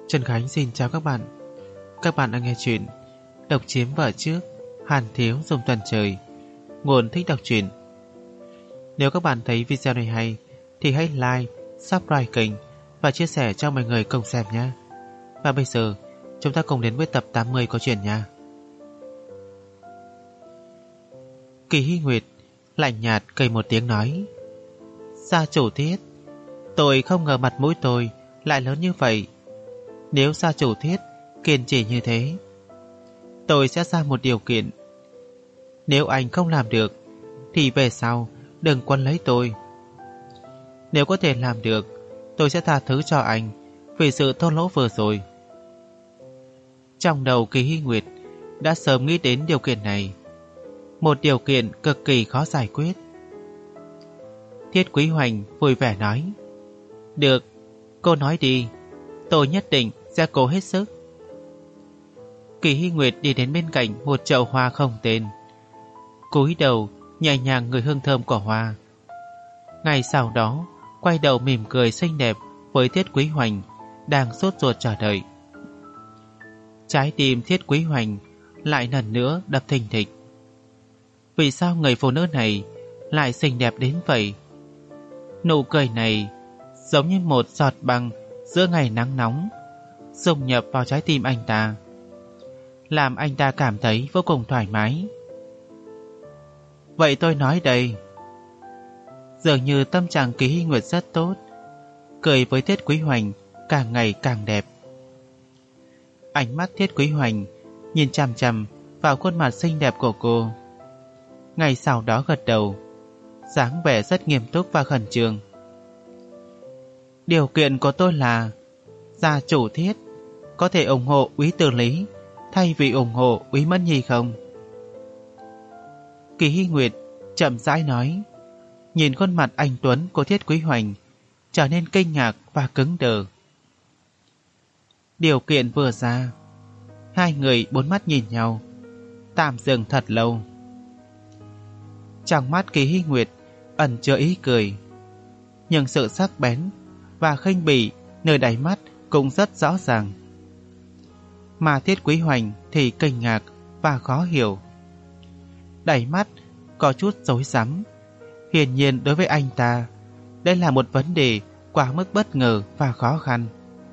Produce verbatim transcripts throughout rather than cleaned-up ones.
Trần Khánh xin chào các bạn. Các bạn đang nghe chuyện Độc Chiếm Vợ Trước, Hàn Thiếu Dùng Tuần Trời. Nguồn thích đọc truyện. Nếu các bạn thấy video này hay thì hãy like, subscribe kênh và chia sẻ cho mọi người cùng xem nhé. Và bây giờ chúng ta cùng đến với tập tám mươi của truyện nha. Kỳ Hy Nguyệt lạnh nhạt cười một tiếng nói: Gia chủ Thiết, tôi không ngờ mặt mũi tôi lại lớn như vậy. Nếu gia chủ Thiết kiên trì như thế, tôi sẽ ra một điều kiện. Nếu anh không làm được thì về sau đừng quấn lấy tôi. Nếu có thể làm được, tôi sẽ tha thứ cho anh vì sự thô lỗ vừa rồi. Trong đầu Kỳ Hy Nguyệt đã sớm nghĩ đến điều kiện này, một điều kiện cực kỳ khó giải quyết. Thiết Quý Hoành vui vẻ nói: Được, cô nói đi, tôi nhất định sẽ cố hết sức. Kỳ Hy Nguyệt đi đến bên cạnh một chậu hoa không tên, cúi đầu nhẹ nhàng ngửi hương thơm của hoa. Ngay sau đó quay đầu mỉm cười xinh đẹp với Thiết Quý Hoành đang sốt ruột chờ đợi. Trái tim Thiết Quý Hoành lại lần nữa đập thình thịch. Vì sao người phụ nữ này lại xinh đẹp đến vậy? Nụ cười này giống như một giọt băng giữa ngày nắng nóng, dung nhập vào trái tim anh ta, làm anh ta cảm thấy vô cùng thoải mái. Vậy tôi nói đây. Dường như tâm trạng Kỳ Hy Nguyệt rất tốt, cười với Thiết Quý Hoành càng ngày càng đẹp. Ánh mắt Thiết Quý Hoành nhìn chằm chằm vào khuôn mặt xinh đẹp của cô. Ngay sau đó gật đầu, dáng vẻ rất nghiêm túc và khẩn trương. Điều kiện của tôi là gia chủ Thiết có thể ủng hộ Úy Từ Lý thay vì ủng hộ Úy Mẫn Nhi không? Kỳ Hy Nguyệt chậm rãi nói, nhìn khuôn mặt anh tuấn của Thiết Quý Hoành trở nên kinh ngạc và cứng đờ. Điều kiện vừa ra, hai người bốn mắt nhìn nhau, tạm dừng thật lâu. Trong mắt Kỳ Hy Nguyệt ẩn chứa ý cười, nhưng sự sắc bén và khinh bỉ nơi đáy mắt cũng rất rõ ràng. Mà Thiết Quý Hoành thì kinh ngạc và khó hiểu. Đáy mắt có chút rối rắm. Hiển nhiên đối với anh ta, đây là một vấn đề quá mức bất ngờ và khó khăn.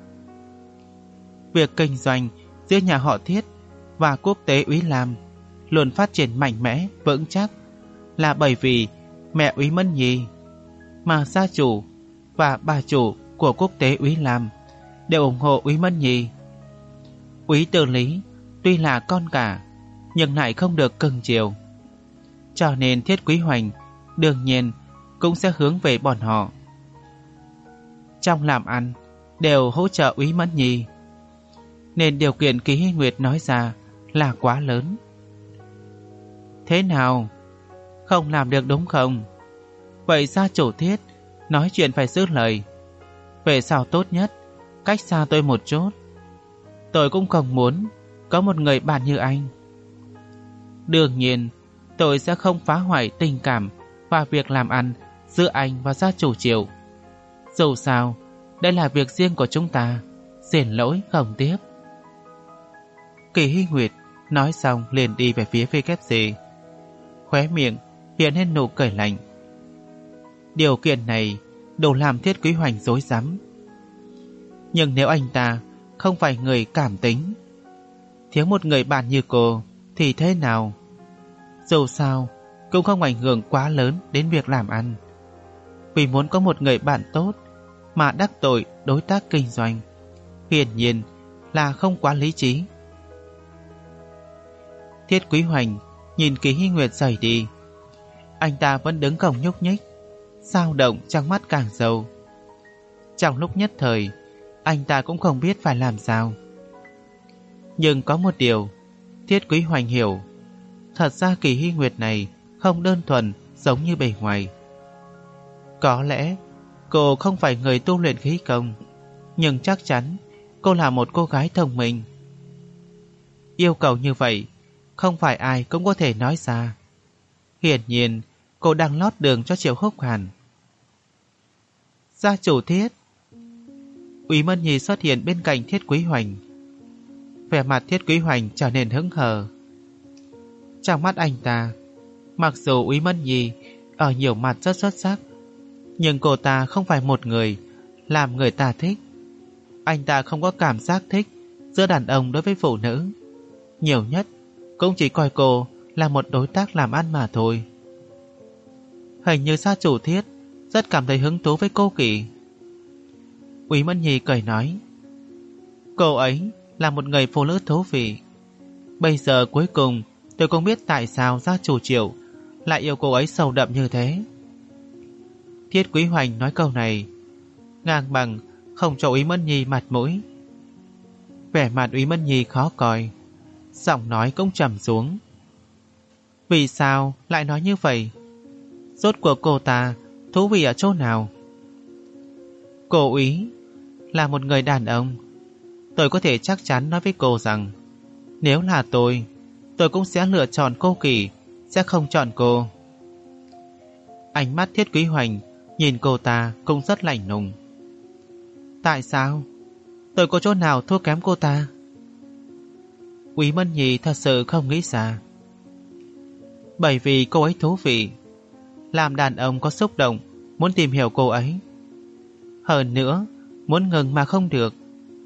Việc kinh doanh giữa nhà họ Thiết và quốc tế Úy Lam luôn phát triển mạnh mẽ, vững chắc là bởi vì mẹ Úy Mẫn Nhi, mà gia chủ và bà chủ của quốc tế Úy Lam đều ủng hộ Úy Mẫn Nhi. Úy Từ Lý tuy là con cả nhưng lại không được cưng chiều, cho nên Thiết Quý Hoành đương nhiên cũng sẽ hướng về bọn họ. Trong làm ăn đều hỗ trợ Úy Mẫn Nhi, nên điều kiện Kỳ Hy Nguyệt nói ra là quá lớn. Thế nào? Không làm được đúng không? Vậy gia chủ Thiết nói chuyện phải giữ lời. Về sau tốt nhất cách xa tôi một chút. Tôi cũng không muốn có một người bạn như anh. Đương nhiên tôi sẽ không phá hoại tình cảm và việc làm ăn giữa anh và gia chủ Triệu. Dù sao đây là việc riêng của chúng ta, xin lỗi không tiếp. Kỳ Hy Nguyệt nói xong liền đi về phía vê kép xê, khóe miệng hiện lên nụ cười lạnh. Điều kiện này đủ làm Thiết Quý Hoành rối rắm. Nhưng nếu anh ta không phải người cảm tính, thiếu một người bạn như cô thì thế nào? Dù sao cũng không ảnh hưởng quá lớn đến việc làm ăn. Vì muốn có một người bạn tốt mà đắc tội đối tác kinh doanh, hiển nhiên là không quá lý trí. Thiết Quý Hoành nhìn Kỳ Hy Nguyệt rời đi. Anh ta vẫn đứng không nhúc nhích, dao động trong mắt càng sâu. Trong lúc nhất thời, anh ta cũng không biết phải làm sao. Nhưng có một điều Thiết Quý Hoành hiểu, thật ra Kỳ Hy Nguyệt này không đơn thuần giống như bề ngoài. Có lẽ cô không phải người tu luyện khí công, nhưng chắc chắn cô là một cô gái thông minh. Yêu cầu như vậy không phải ai cũng có thể nói ra. Hiển nhiên cô đang lót đường cho Triệu Húc Hàn. Gia chủ Thiết, Úy Mân Nhi xuất hiện bên cạnh Thiết Quý Hoành. Vẻ mặt Thiết Quý Hoành trở nên hững hờ. Trong mắt anh ta, mặc dù Úy Mân Nhi ở nhiều mặt rất xuất sắc, nhưng cô ta không phải một người làm người ta thích. Anh ta không có cảm giác thích giữa đàn ông đối với phụ nữ. Nhiều nhất cũng chỉ coi cô là một đối tác làm ăn mà thôi. Hình như gia chủ Thiết rất cảm thấy hứng thú với cô Kỳ. Úy Mân Nhi cười nói, cô ấy là một người phụ nữ thú vị. Bây giờ cuối cùng tôi cũng biết tại sao gia chủ Triệu lại yêu cô ấy sâu đậm như thế. Thiết Quý Hoành nói câu này ngang bằng không cho Úy Mân Nhi mặt mũi. Vẻ mặt Úy Mân Nhi khó coi, giọng nói cũng trầm xuống. Vì sao lại nói như vậy? Rốt cuộc cô ta thú vị ở chỗ nào? Cô Úy là một người đàn ông. Tôi có thể chắc chắn nói với cô rằng nếu là tôi, tôi cũng sẽ lựa chọn cô Kỳ, sẽ không chọn cô. Ánh mắt Thiết Quý Hoành nhìn cô ta cũng rất lạnh lùng. Tại sao? Tôi có chỗ nào thua kém cô ta? Úy Mân Nhi thật sự không nghĩ ra. Bởi vì cô ấy thú vị, làm đàn ông có xúc động muốn tìm hiểu cô ấy. Hơn nữa, muốn ngừng mà không được.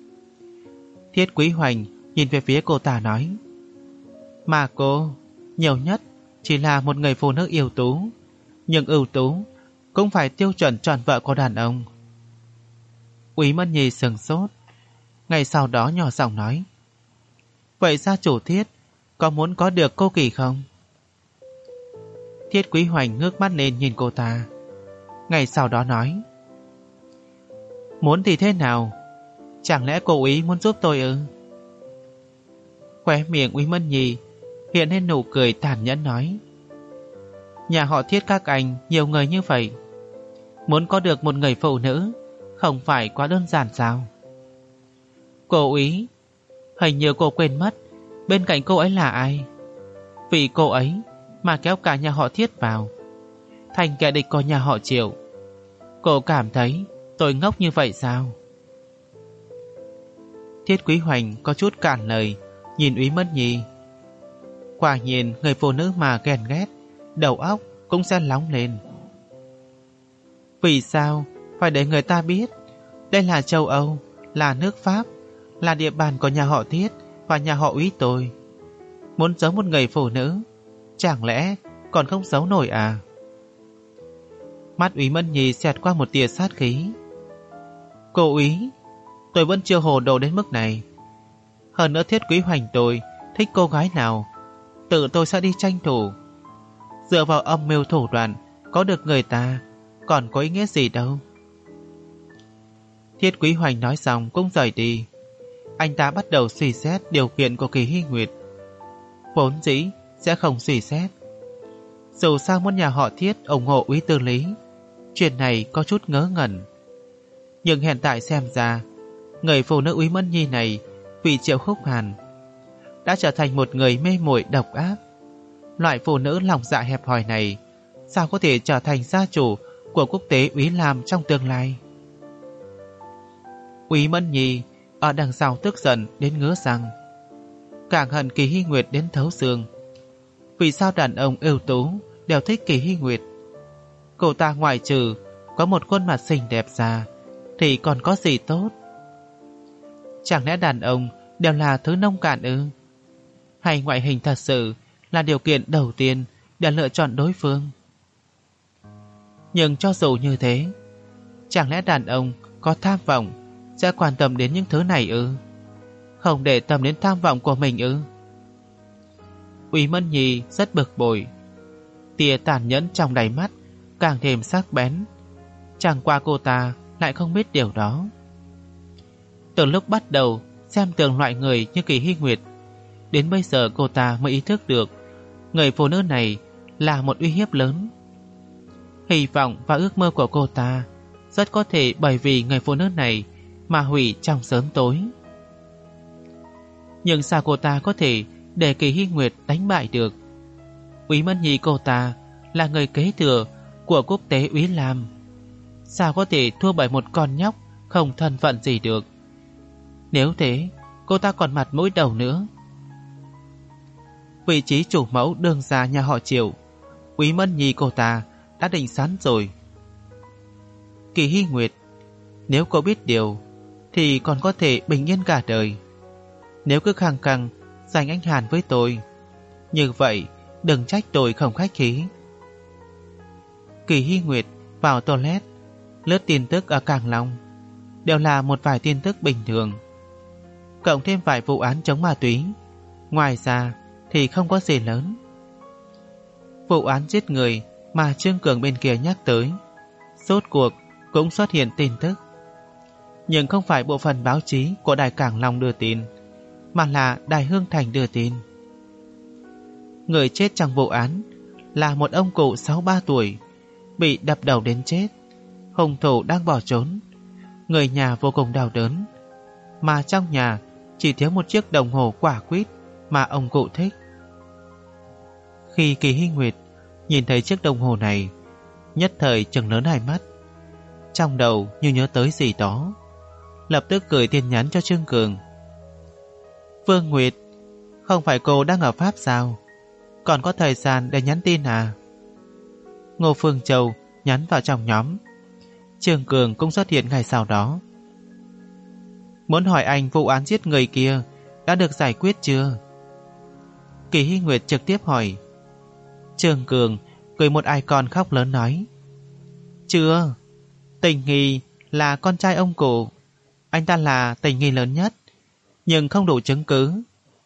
Thiết Quý Hoành nhìn về phía cô ta nói, mà cô nhiều nhất chỉ là một người phụ nữ ưu tú, nhưng ưu tú cũng phải tiêu chuẩn chọn vợ của đàn ông. Úy Mân Nhi sừng sốt, ngày sau đó nhỏ giọng nói, vậy gia chủ Thiết có muốn có được cô Kỳ không? Thiết Quý Hoành ngước mắt lên nhìn cô ta, ngày sau đó nói, muốn thì thế nào? Chẳng lẽ cô Úy muốn giúp tôi ư? Khóe miệng Úy Mân Nhi hiện lên nụ cười tàn nhẫn nói, nhà họ Thiết các anh nhiều người như vậy, muốn có được một người phụ nữ không phải quá đơn giản sao? Cô Úy, hình như cô quên mất bên cạnh cô ấy là ai. Vì cô ấy mà kéo cả nhà họ Thiết vào, thành kẻ địch của nhà họ Triệu. Cô cảm thấy tôi ngốc như vậy sao? Thiết Quý Hoành có chút cản lời nhìn Úy Mân Nhi. Quả nhiên người phụ nữ mà ghen ghét, đầu óc cũng sẽ nóng lên. Vì sao phải để người ta biết đây là châu Âu, là nước Pháp, là địa bàn của nhà họ Thiết và nhà họ Úy tôi? Muốn giấu một người phụ nữ, chẳng lẽ còn không giấu nổi à? Mắt Úy Mân Nhi xẹt qua một tia sát khí. Cô Úy, tôi vẫn chưa hồ đồ đến mức này. Hơn nữa Thiết Quý Hoành tôi thích cô gái nào, tự tôi sẽ đi tranh thủ. Dựa vào âm mưu thủ đoạn có được người ta còn có ý nghĩa gì đâu. Thiết Quý Hoành nói xong cũng rời đi. Anh ta bắt đầu suy xét điều kiện của Kỳ Hy Nguyệt. Vốn dĩ sẽ không suy xét. Dù sao muốn nhà họ Thiết ủng hộ Úy Tư Lý, chuyện này có chút ngớ ngẩn. Nhưng hiện tại xem ra, người phụ nữ Úy Mân Nhi này vì Triệu Khúc Hàn đã trở thành một người mê muội độc ác. Loại phụ nữ lòng dạ hẹp hòi này sao có thể trở thành gia chủ của quốc tế Úy Lam trong tương lai? Úy Mân Nhi ở đằng sau tức giận đến ngứa răng, càng hận Kỳ Hy Nguyệt đến thấu xương. Vì sao đàn ông ưu tú đều thích Kỳ Hy Nguyệt? Cô ta ngoại trừ có một khuôn mặt xinh đẹp ra thì còn có gì tốt? Chẳng lẽ đàn ông đều là thứ nông cạn ư? Hay ngoại hình thật sự là điều kiện đầu tiên để lựa chọn đối phương? Nhưng cho dù như thế, chẳng lẽ đàn ông có tham vọng sẽ quan tâm đến những thứ này ư? Không để tâm đến tham vọng của mình ư? Úy Mân Nhi rất bực bội. Tia tàn nhẫn trong đáy mắt càng thêm sắc bén. Chẳng qua cô ta lại không biết điều đó. Từ lúc bắt đầu xem thường loại người như Kỳ Hy Nguyệt, đến bây giờ cô ta mới ý thức được người phụ nữ này là một uy hiếp lớn. Hy vọng và ước mơ của cô ta rất có thể bởi vì người phụ nữ này mà hủy trong sớm tối. Nhưng sao cô ta có thể để Kỳ Hy Nguyệt đánh bại được? Úy Mân Nhi cô ta là người kế thừa của quốc tế Úy Lam, sao có thể thua bởi một con nhóc không thân phận gì được. Nếu thế, cô ta còn mặt mũi đầu nữa. Vị trí chủ mẫu đương gia nhà họ Triệu, Úy Mân Nhi cô ta đã định sẵn rồi. Kỳ Hy Nguyệt, nếu cô biết điều thì còn có thể bình yên cả đời. Nếu cứ khăng khăng giành anh Hàn với tôi, như vậy đừng trách tôi không khách khí. Kỳ Hy Nguyệt vào toilet, lướt tin tức ở Cảng Long, đều là một vài tin tức bình thường, cộng thêm vài vụ án chống ma túy. Ngoài ra thì không có gì lớn. Vụ án giết người mà Trương Cường bên kia nhắc tới, rốt cuộc cũng xuất hiện tin tức, nhưng không phải bộ phận báo chí của Đài Cảng Long đưa tin, mà là Đài Hương Thành đưa tin. Người chết trong vụ án là một ông cụ sáu mươi ba tuổi, bị đập đầu đến chết. Hung thủ đang bỏ trốn. Người nhà vô cùng đau đớn, mà trong nhà chỉ thiếu một chiếc đồng hồ quả quýt mà ông cụ thích. Khi Kỳ Hy Nguyệt nhìn thấy chiếc đồng hồ này, nhất thời trừng lớn hai mắt, trong đầu như nhớ tới gì đó, lập tức gửi tin nhắn cho Trương Cường. Vương Nguyệt, không phải cô đang ở Pháp sao? Còn có thời gian để nhắn tin à? Ngô Phương Châu nhắn vào trong nhóm. Trương Cường cũng xuất hiện ngày sau đó. Muốn hỏi anh vụ án giết người kia đã được giải quyết chưa? Kỳ Hy Nguyệt trực tiếp hỏi. Trương Cường cười một icon khóc lớn nói. Chưa. Tình nghi là con trai ông cụ. Anh ta là tình nghi lớn nhất, nhưng không đủ chứng cứ.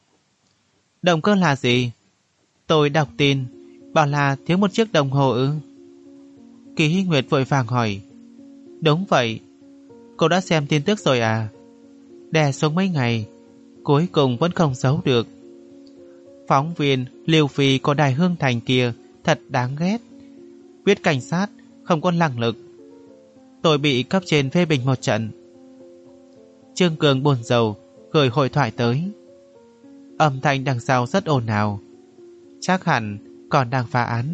Động cơ là gì? Tôi đọc tin bảo là thiếu một chiếc đồng hồ ư? Kỳ Hy Nguyệt vội vàng hỏi. Đúng vậy. Cô đã xem tin tức rồi à? Đè xuống mấy ngày, cuối cùng vẫn không giấu được. Phóng viên Liêu Phi của Đài Hương Thành kia thật đáng ghét, viết cảnh sát không có năng lực. Tôi bị cấp trên phê bình một trận. Trương Cường buồn rầu gửi hội thoại tới. Âm thanh đằng sau rất ồn ào, chắc hẳn còn đang phá án.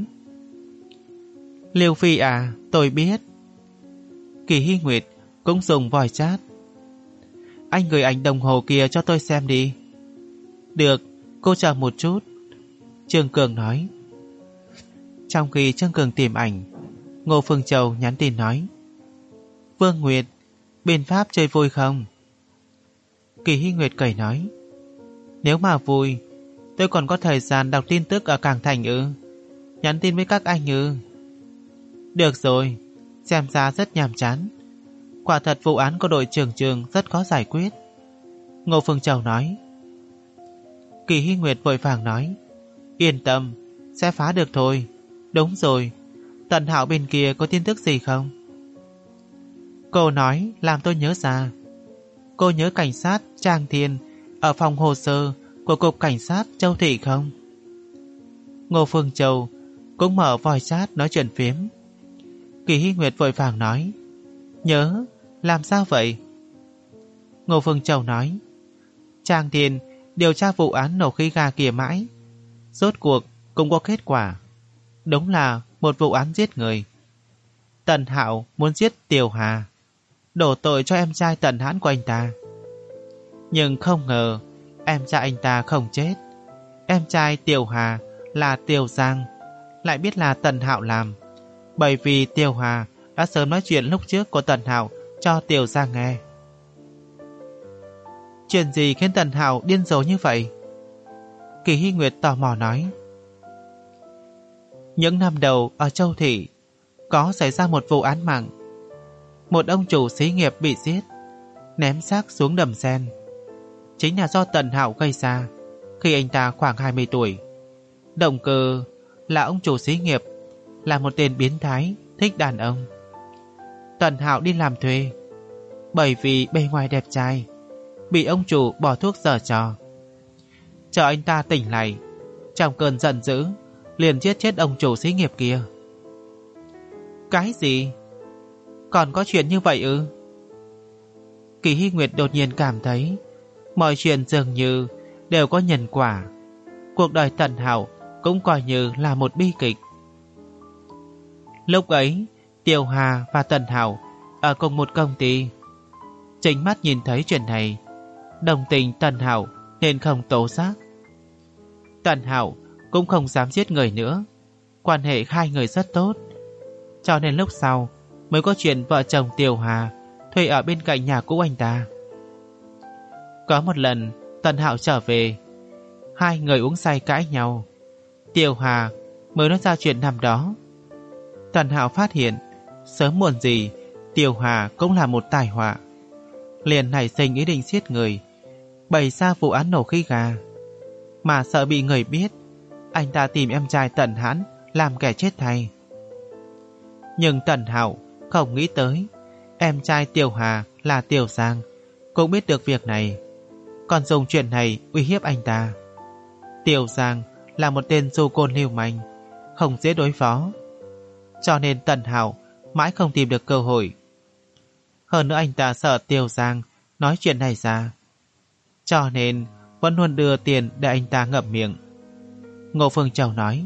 Liêu Phi à, tôi biết. Kỳ Hy Nguyệt cũng dùng voice chat. Anh gửi ảnh đồng hồ kia cho tôi xem đi. Được, cô chờ một chút, Trương Cường nói. Trong khi Trương Cường tìm ảnh, Ngô Phương Châu nhắn tin nói. Vương Nguyệt, bên Pháp chơi vui không? Kỳ Hy Nguyệt cười nói. Nếu mà vui, tôi còn có thời gian đọc tin tức ở Cảng Thành ư? Nhắn tin với các anh ư? Được rồi, xem ra rất nhàm chán. Quả thật vụ án của đội trưởng Trường rất khó giải quyết, Ngô Phương Châu nói. Kỳ Hy Nguyệt vội vàng nói. Yên tâm, sẽ phá được thôi. Đúng rồi, Tần Hạo bên kia có tin tức gì không? Cô nói làm tôi nhớ ra. Cô nhớ cảnh sát Trang Thiên ở phòng hồ sơ của Cục Cảnh sát Châu Thị không? Ngô Phương Châu cũng mở voice chat nói chuyện phiếm. Kỳ Hy Nguyệt vội vàng nói. Nhớ, làm sao vậy? Ngô Phương Châu nói. Trang Thiên điều tra vụ án nổ khí ga kia mãi, rốt cuộc cũng có kết quả. Đúng là một vụ án giết người. Tần Hạo muốn giết Tiểu Hà, đổ tội cho em trai Tần Hãn của anh ta. Nhưng không ngờ em trai anh ta không chết. Em trai Tiểu Hà là Tiểu Giang lại biết là Tần Hạo làm, bởi vì Tiểu Hà đã sớm nói chuyện lúc trước của Tần Hạo cho Tiểu Giang nghe. Chuyện gì khiến Tần Hạo điên rồ như vậy? Kỳ Hy Nguyệt tò mò nói. Những năm đầu ở Châu Thị có xảy ra một vụ án mạng. Một ông chủ xí nghiệp bị giết, ném xác xuống đầm sen. Chính là do Tần Hạo gây ra khi anh ta khoảng hai mươi tuổi. Động cơ là ông chủ xí nghiệp là một tên biến thái thích đàn ông. Tần Hạo đi làm thuê, bởi vì bề ngoài đẹp trai, bị ông chủ bỏ thuốc giở trò. Chờ anh ta tỉnh lại, trong cơn giận dữ liền giết chết ông chủ xí nghiệp kia. Cái gì? Còn có chuyện như vậy ư? Kỳ Hy Nguyệt đột nhiên cảm thấy mọi chuyện dường như đều có nhân quả. Cuộc đời Tần Hạo cũng coi như là một bi kịch. Lúc ấy Tiểu Hà và Tần Hạo ở cùng một công ty, chính mắt nhìn thấy chuyện này, đồng tình Tần Hạo nên không tố giác. Tần Hạo cũng không dám giết người nữa, quan hệ hai người rất tốt, cho nên lúc sau mới có chuyện vợ chồng Tiểu Hà thuê ở bên cạnh nhà cũ anh ta. Có một lần Tần Hạo trở về, hai người uống say cãi nhau. Tiểu Hà mới nói ra chuyện năm đó. Tần Hạo phát hiện sớm muộn gì Tiểu Hà cũng là một tai họa, liền nảy sinh ý định giết người, bày ra vụ án nổ khí gà. Mà sợ bị người biết, anh ta tìm em trai Tần Hãn làm kẻ chết thay. Nhưng Tần Hạo không nghĩ tới em trai Tiểu Hà là Tiểu Giang cũng biết được việc này, còn dùng chuyện này uy hiếp anh ta. Tiểu Giang là một tên du côn lưu manh, không dễ đối phó, cho nên Tần Hạo mãi không tìm được cơ hội. Hơn nữa anh ta sợ Tiểu Giang nói chuyện này ra, cho nên vẫn luôn đưa tiền để anh ta ngậm miệng. Ngô Phương Châu nói.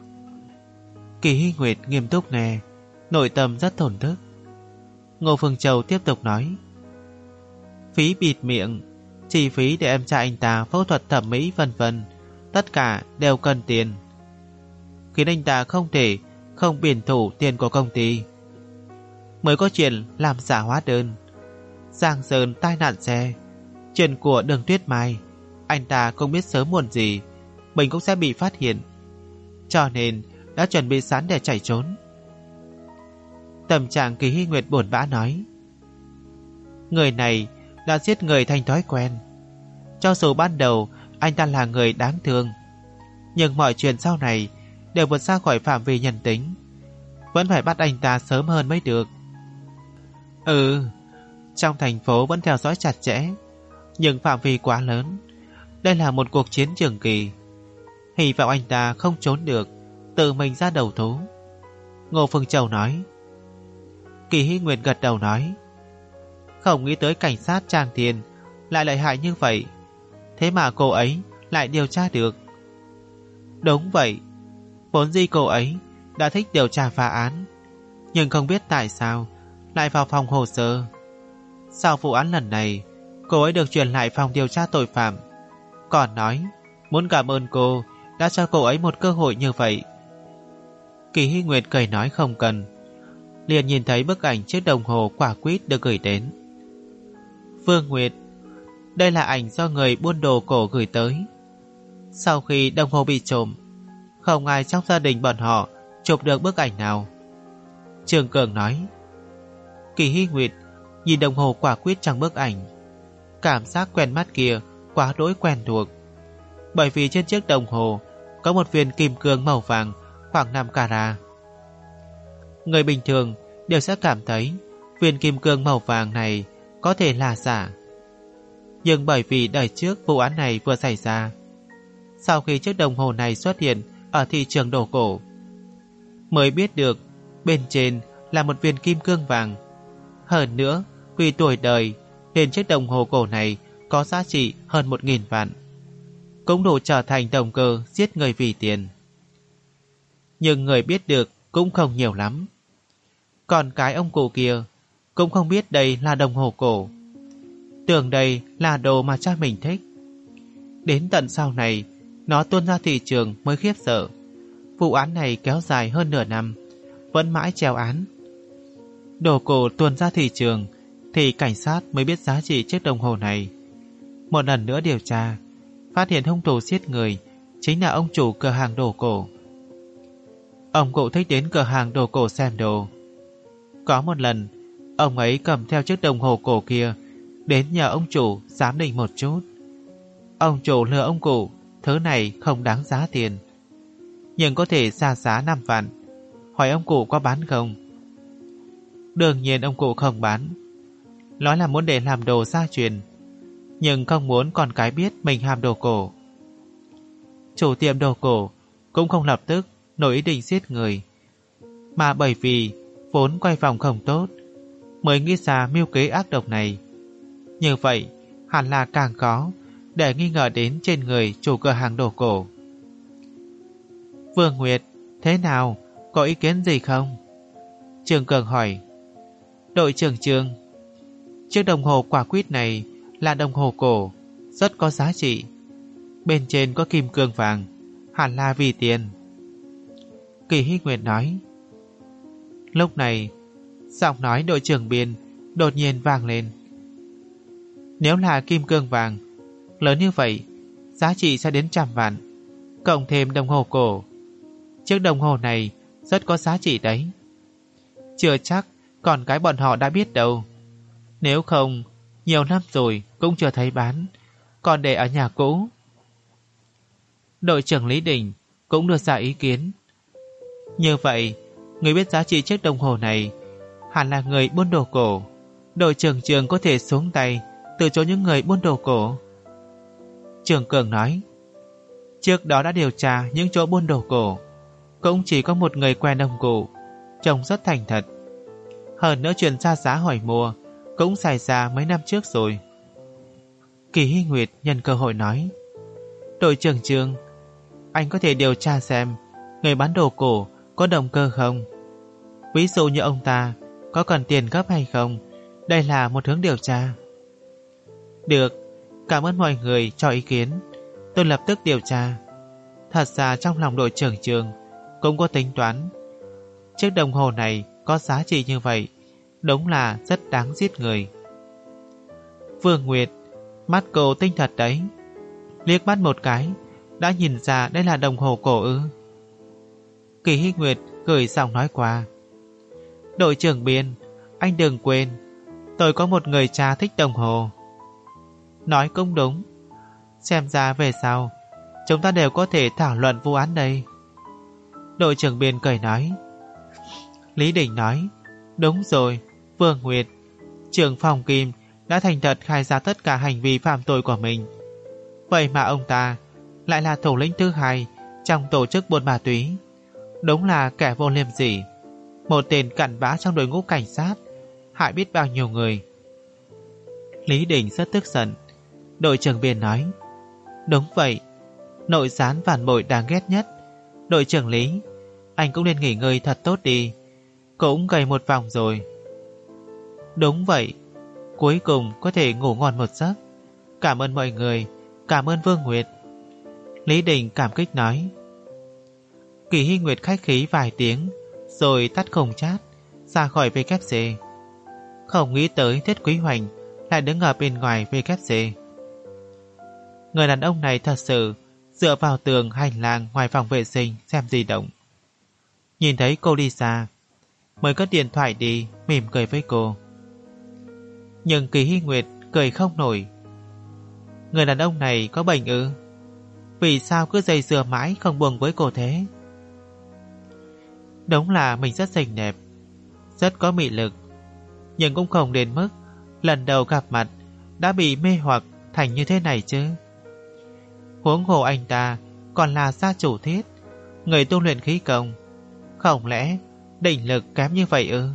Kỳ Hy Nguyệt nghiêm túc nghe, nội tâm rất thổn thức. Ngô Phương Châu tiếp tục nói. Phí bịt miệng, chi phí để em trai anh ta phẫu thuật thẩm mỹ vân vân, tất cả đều cần tiền, khiến anh ta không thể không biển thủ tiền của công ty. Mới có chuyện làm giả hóa đơn, Giang Sơn tai nạn xe, chuyện của Đường Tuyết Mai, anh ta không biết sớm muộn gì mình cũng sẽ bị phát hiện, cho nên đã chuẩn bị sẵn để chạy trốn. Tâm trạng Kỳ Hy Nguyệt buồn bã nói. Người này đã giết người thành thói quen. Cho dù ban đầu anh ta là người đáng thương, nhưng mọi chuyện sau này đều vượt ra khỏi phạm vi nhân tính, vẫn phải bắt anh ta sớm hơn mới được. Ừ, trong thành phố vẫn theo dõi chặt chẽ, nhưng phạm vi quá lớn. Đây là một cuộc chiến trường kỳ, hy vọng anh ta không trốn được, tự mình ra đầu thú. Ngô Phương Châu nói. Kỳ Hy Nguyệt gật đầu nói. Không nghĩ tới cảnh sát Trang Thiên lại lợi hại như vậy, thế mà cô ấy lại điều tra được. Đúng vậy, vốn dĩ cô ấy đã thích điều tra phá án, nhưng không biết tại sao lại vào phòng hồ sơ. Sau vụ án lần này, cô ấy được chuyển lại phòng điều tra tội phạm, còn nói muốn cảm ơn cô đã cho cô ấy một cơ hội như vậy. Kỳ Hy Nguyệt cười nói không cần, liền nhìn thấy bức ảnh chiếc đồng hồ quả quýt được gửi đến. Phương Nguyệt, đây là ảnh do người buôn đồ cổ gửi tới. Sau khi đồng hồ bị trộm, không ai trong gia đình bọn họ chụp được bức ảnh nào. Trường Cường nói. Kỳ Hy Nguyệt nhìn đồng hồ quả quýt trong bức ảnh, cảm giác quen mắt kia quá đỗi quen thuộc, bởi vì trên chiếc đồng hồ có một viên kim cương màu vàng khoảng năm carat. Người bình thường đều sẽ cảm thấy viên kim cương màu vàng này có thể là giả, nhưng bởi vì đời trước vụ án này vừa xảy ra, sau khi chiếc đồng hồ này xuất hiện ở thị trường đồ cổ, mới biết được bên trên là một viên kim cương vàng. Hơn nữa, vì tuổi đời nên chiếc đồng hồ cổ này có giá trị hơn một nghìn vạn, cũng đủ trở thành động cơ giết người vì tiền. Nhưng người biết được cũng không nhiều lắm. Còn cái ông cụ kia cũng không biết đây là đồng hồ cổ, tưởng đây là đồ mà cha mình thích. Đến tận sau này nó tuôn ra thị trường mới khiếp sợ. Vụ án này kéo dài hơn nửa năm, vẫn mãi treo án. Đồ cổ tuôn ra thị trường thì cảnh sát mới biết giá trị chiếc đồng hồ này. Một lần nữa điều tra, phát hiện hung thủ giết người chính là ông chủ cửa hàng đồ cổ. Ông cụ thích đến cửa hàng đồ cổ xem đồ. Có một lần, ông ấy cầm theo chiếc đồng hồ cổ kia đến nhờ ông chủ giám định một chút. Ông chủ lừa ông cụ thứ này không đáng giá tiền, nhưng có thể ra giá năm vạn, hỏi ông cụ có bán không. Đương nhiên ông cụ không bán, nói là muốn để làm đồ gia truyền, nhưng không muốn con cái biết mình ham đồ cổ. Chủ tiệm đồ cổ cũng không lập tức nổi ý định giết người, mà bởi vì vốn quay vòng không tốt mới nghĩ ra mưu kế ác độc này. Như vậy hẳn là càng khó để nghi ngờ đến trên người chủ cửa hàng đồ cổ. Vương Nguyệt, thế nào? Có ý kiến gì không? Trương Cường hỏi. Đội trưởng Trương. Chiếc đồng hồ quả quýt này là đồng hồ cổ, rất có giá trị. Bên trên có kim cương vàng, hẳn là vì tiền. Kỳ Hy Nguyệt nói. Lúc này, giọng nói đội trưởng Biên đột nhiên vang lên. Nếu là kim cương vàng lớn như vậy, giá trị sẽ đến trăm vạn, cộng thêm đồng hồ cổ. Chiếc đồng hồ này rất có giá trị đấy. Chưa chắc còn cái bọn họ đã biết đâu. Nếu không, nhiều năm rồi cũng chưa thấy bán, còn để ở nhà cũ. Đội trưởng Lý Đình cũng đưa ra ý kiến. Như vậy, người biết giá trị chiếc đồng hồ này hẳn là người buôn đồ cổ. Đội trưởng Trường có thể xuống tay từ chỗ những người buôn đồ cổ. Trường Cường nói, trước đó đã điều tra những chỗ buôn đồ cổ, cũng chỉ có một người quen ông cụ, trông rất thành thật. Hơn nữa chuyện ra giá hỏi mua cũng xảy ra mấy năm trước rồi. Kỳ Hy Nguyệt nhân cơ hội nói, đội trưởng Trường, anh có thể điều tra xem người bán đồ cổ có động cơ không? Ví dụ như ông ta có cần tiền gấp hay không? Đây là một hướng điều tra. Được, cảm ơn mọi người cho ý kiến. Tôi lập tức điều tra. Thật ra trong lòng đội trưởng Trường cũng có tính toán. Chiếc đồng hồ này có giá trị như vậy, đúng là rất đáng giết người. Vương Nguyệt, mắt cô tinh thật đấy. Liếc mắt một cái đã nhìn ra đây là đồng hồ cổ ư? Kỳ Hy Nguyệt gửi giọng nói qua. Đội trưởng Biên, anh đừng quên, tôi có một người cha thích đồng hồ. Nói cũng đúng. Xem ra về sau chúng ta đều có thể thảo luận vụ án đây. Đội trưởng Biên cười nói. Lý Đình nói, đúng rồi, Vương Nguyệt, trưởng phòng Kim đã thành thật khai ra tất cả hành vi phạm tội của mình. Vậy mà ông ta lại là thủ lĩnh thứ hai trong tổ chức buôn ma túy. Đúng là kẻ vô liêm sỉ, một tên cặn bã trong đội ngũ cảnh sát, hại biết bao nhiêu người. Lý Đình rất tức giận. Đội trưởng Biên nói, đúng vậy, nội gián phản bội đáng ghét nhất. Đội trưởng Lý, anh cũng nên nghỉ ngơi thật tốt đi, cũng gầy một vòng rồi. Đúng vậy, cuối cùng có thể ngủ ngon một giấc. Cảm ơn mọi người, cảm ơn Vương Nguyệt. Lý Đình cảm kích nói. Kỳ Hy Nguyệt khách khí vài tiếng rồi tắt khổng chat, ra khỏi vê kép xê. Không nghĩ tới Thiết Quý Hoành lại đứng ở bên ngoài vê kép xê. Người đàn ông này thật sự dựa vào tường hành lang ngoài phòng vệ sinh xem di động. Nhìn thấy cô đi xa, mới cất điện thoại đi, mỉm cười với cô. Nhưng Kỳ Hy Nguyệt cười không nổi. Người đàn ông này có bệnh ư? Vì sao cứ dây dưa mãi không buông với cô thế? Đúng là mình rất xinh đẹp, rất có mị lực, nhưng cũng không đến mức lần đầu gặp mặt đã bị mê hoặc thành như thế này chứ. Huống hồ anh ta còn là gia chủ Thiết, người tu luyện khí công, không lẽ định lực kém như vậy ư?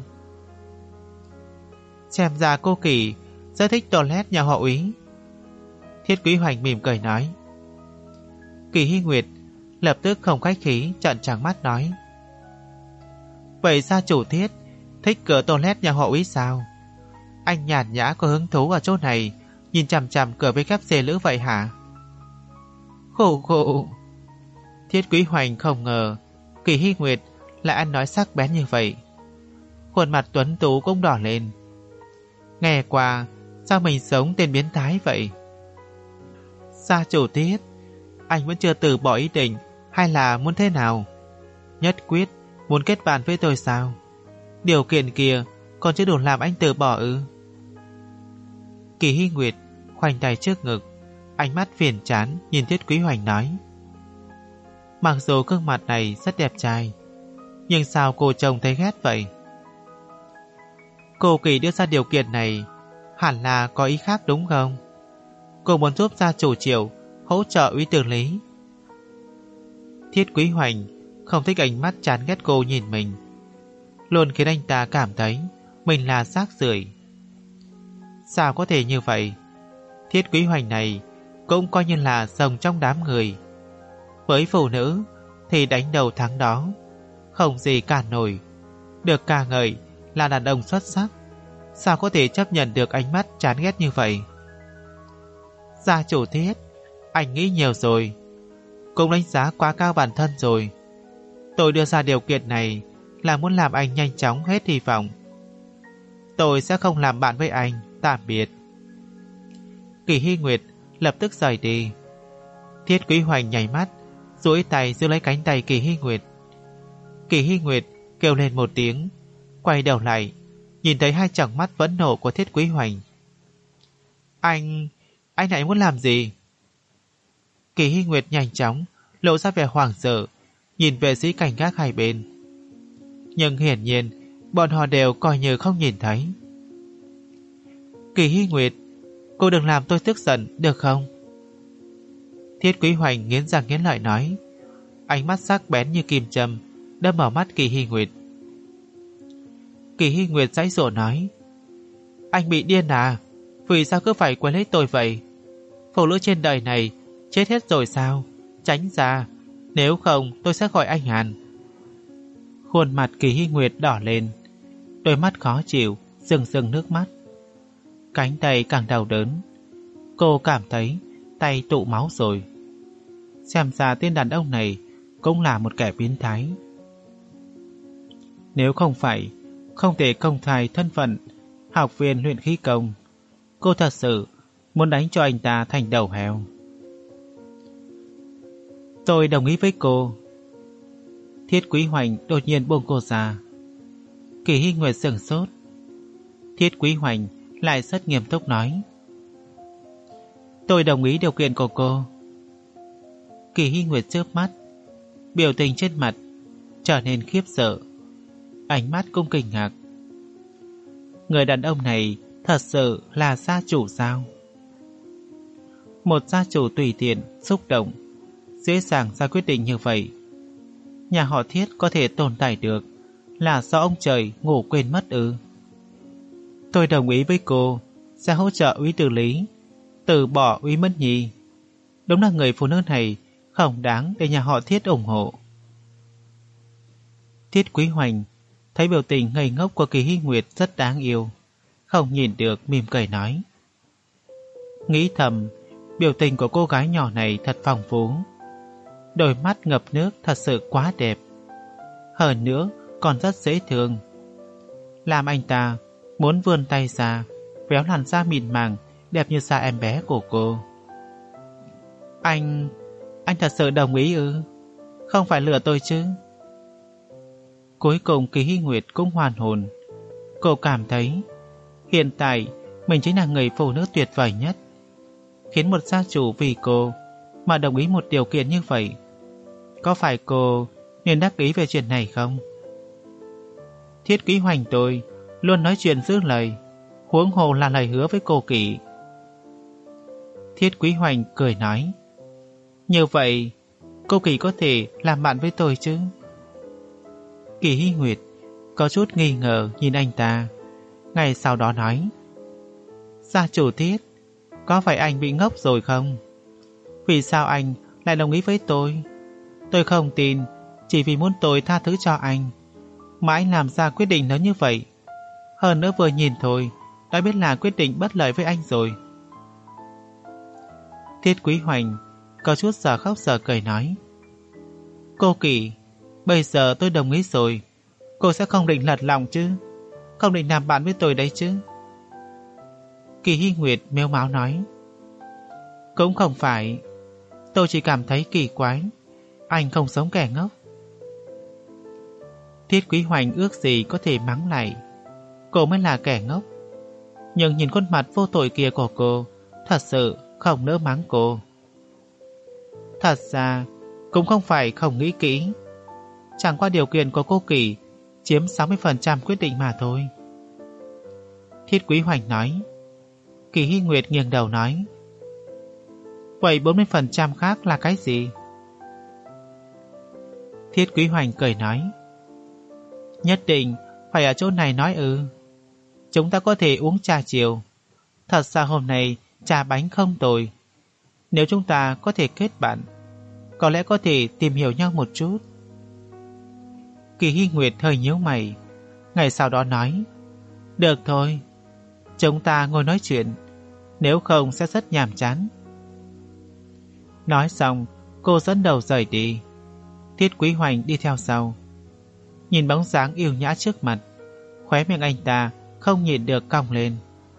Xem ra cô Kỳ rất thích toilet nhà họ Úy. Thiết Quý Hoành mỉm cười nói. Kỳ Hy Nguyệt lập tức không khách khí trợn trắng mắt nói, vậy gia chủ Thiết thích cửa toilet nhà họ Úy sao? Anh nhàn nhã có hứng thú ở chỗ này nhìn chằm chằm cửa vê kép xê lữ vậy hả? Khổ khổ. Thiết Quý Hoành không ngờ Kỳ Hy Nguyệt lại ăn nói sắc bén như vậy. Khuôn mặt tuấn tú cũng đỏ lên. Nghe qua sao mình sống tên biến thái vậy? Gia chủ Thiết, anh vẫn chưa từ bỏ ý định hay là muốn thế nào? Nhất quyết muốn kết bạn với tôi sao? Điều kiện kia còn chưa đủ làm anh từ bỏ ư? Kỳ Hy Nguyệt khoanh tay trước ngực, ánh mắt phiền chán nhìn Thiết Quý Hoành nói. Mặc dù gương mặt này rất đẹp trai, nhưng sao cô trông thấy ghét vậy? Cô Kỳ đưa ra điều kiện này hẳn là có ý khác đúng không? Cô muốn giúp gia chủ Triệu hỗ trợ Úy Tường Lý. Thiết Quý Hoành không thích ánh mắt chán ghét cô nhìn mình, luôn khiến anh ta cảm thấy mình là rác rưởi. Sao có thể như vậy? Thiết Quý Hoành này cũng coi như là rồng trong đám người. Với phụ nữ thì đánh đầu thắng đó, không gì cản nổi, được ca ngợi là đàn ông xuất sắc, sao có thể chấp nhận được ánh mắt chán ghét như vậy? Gia chủ Thiết, anh nghĩ nhiều rồi, cũng đánh giá quá cao bản thân rồi. Tôi đưa ra điều kiện này là muốn làm anh nhanh chóng hết hy vọng. Tôi sẽ không làm bạn với anh, tạm biệt. Kỳ Hy Nguyệt lập tức rời đi. Thiết Quý Hoành nhảy mắt, duỗi tay giữ lấy cánh tay Kỳ Hy Nguyệt. Kỳ Hy Nguyệt kêu lên một tiếng, quay đầu lại, nhìn thấy hai tròng mắt phẫn nộ của Thiết Quý Hoành. Anh... anh lại muốn làm gì? Kỳ Hy Nguyệt nhanh chóng lộ ra vẻ hoảng sợ, nhìn về sĩ cảnh gác hai bên. Nhưng hiển nhiên bọn họ đều coi như không nhìn thấy. Kỳ Hy Nguyệt, cô đừng làm tôi tức giận được không? Thiết Quý Hoành nghiến răng nghiến lợi nói, ánh mắt sắc bén như kim châm đâm vào mắt Kỳ Hy Nguyệt. Kỳ Hy Nguyệt giãy giụa nói, anh bị điên à? Vì sao cứ phải quấn lấy tôi vậy? Phụ nữ trên đời này chết hết rồi sao? Tránh ra, nếu không tôi sẽ gọi anh Hàn. Khuôn mặt Kỳ Hy Nguyệt đỏ lên, đôi mắt khó chịu, rưng rưng nước mắt. Cánh tay càng đau đớn. Cô cảm thấy tay tụ máu rồi. Xem ra tên đàn ông này cũng là một kẻ biến thái. Nếu không phải không thể công khai thân phận học viên luyện khí công, cô thật sự muốn đánh cho anh ta thành đầu heo. Tôi đồng ý với cô. Thiết Quý Hoành đột nhiên buông cô ra. Kỳ Hy Nguyệt sửng sốt. Thiết Quý Hoành lại rất nghiêm túc nói, tôi đồng ý điều kiện của cô. Kỳ Hy Nguyệt chớp mắt, biểu tình trên mặt trở nên khiếp sợ, ánh mắt cũng kinh ngạc. Người đàn ông này thật sự là gia chủ sao? Một gia chủ tùy tiện, xúc động, dễ dàng ra quyết định như vậy. Nhà họ Thiết có thể tồn tại được là do ông trời ngủ quên mất ư? Tôi đồng ý với cô sẽ hỗ trợ Úy Tử Lý từ bỏ Úy Mẫn Nhi. Đúng là người phụ nữ này không đáng để nhà họ Thiết ủng hộ. Thiết Quý Hoành thấy biểu tình ngây ngốc của Kỳ Hy Nguyệt rất đáng yêu, không nhìn được mỉm cười nói, nghĩ thầm biểu tình của cô gái nhỏ này thật phong phú, đôi mắt ngập nước thật sự quá đẹp, hơn nữa còn rất dễ thương, làm anh ta muốn vươn tay ra véo làn da mịn màng đẹp như da em bé của cô. Anh... anh thật sự đồng ý ư? Không phải lừa tôi chứ? Cuối cùng Kỳ Hy Nguyệt cũng hoàn hồn. Cô cảm thấy hiện tại mình chính là người phụ nữ tuyệt vời nhất, khiến một gia chủ vì cô mà đồng ý một điều kiện như vậy. Có phải cô nên đắc ý về chuyện này không? Thiết Quý Hoành tôi luôn nói chuyện giữ lời, huống hồ là lời hứa với cô Kỳ. Thiết Quý Hoành cười nói, như vậy cô Kỳ có thể làm bạn với tôi chứ? Kỳ Hy Nguyệt có chút nghi ngờ nhìn anh ta, ngay sau đó nói, gia chủ Thiết, có phải anh bị ngốc rồi không? Vì sao anh lại đồng ý với tôi? Tôi không tin chỉ vì muốn tôi tha thứ cho anh mà anh làm ra quyết định lớn như vậy. Hơn nữa vừa nhìn thôi đã biết là quyết định bất lợi với anh rồi. Thiết Quý Hoành có chút giờ khóc giờ cười nói, cô Kỳ, bây giờ tôi đồng ý rồi, cô sẽ không định lật lòng chứ? Không định làm bạn với tôi đấy chứ? Kỳ Hy Nguyệt mếu máo nói, cũng không phải, tôi chỉ cảm thấy kỳ quái, anh không giống kẻ ngốc. Thiết Quý Hoành ước gì có thể mắng lại, cô mới là kẻ ngốc. Nhưng nhìn khuôn mặt vô tội kia của cô, thật sự không nỡ mắng cô. Thật ra cũng không phải không nghĩ kỹ, chẳng qua điều kiện của cô Kỳ chiếm sáu mươi phần trăm quyết định mà thôi. Thiết Quý Hoành nói. Kỳ Hy Nguyệt nghiêng đầu nói, vậy bốn mươi phần trăm khác là cái gì? Thiết Quý Hoành cười nói, nhất định phải ở chỗ này nói ư? Chúng ta có thể uống trà chiều. Thật ra hôm nay trà bánh không tồi. Nếu chúng ta có thể kết bạn, có lẽ có thể tìm hiểu nhau một chút. Kỳ Hy Nguyệt hơi nhíu mày, ngày sau đó nói, được thôi, Chúng ta ngồi nói chuyện, nếu không sẽ rất nhàm chán. Nói xong, cô dẫn đầu rời đi. Thiết Quý Hoành đi theo sau. Nhìn bóng dáng yêu nhã trước mặt, khóe miệng anh ta không nhìn được cong lên.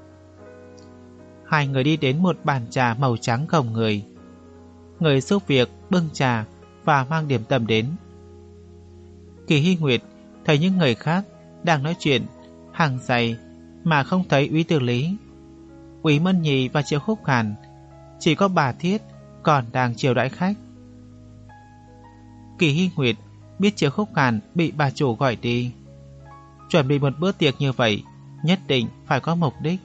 Hai người đi đến một bàn trà màu trắng không người. Người giúp việc bưng trà và mang điểm tâm đến. Kỳ Hy Nguyệt thấy những người khác đang nói chuyện hàng giày mà không thấy Úy Tư Lý, Úy Mân Nhì và Triệu Khúc Hàn. Chỉ có bà Thiết còn đang chiều đãi khách. Kỳ Hy Nguyệt biết Triệu Khúc Hàn bị bà chủ gọi đi. Chuẩn bị một bữa tiệc như vậy nhất định phải có mục đích.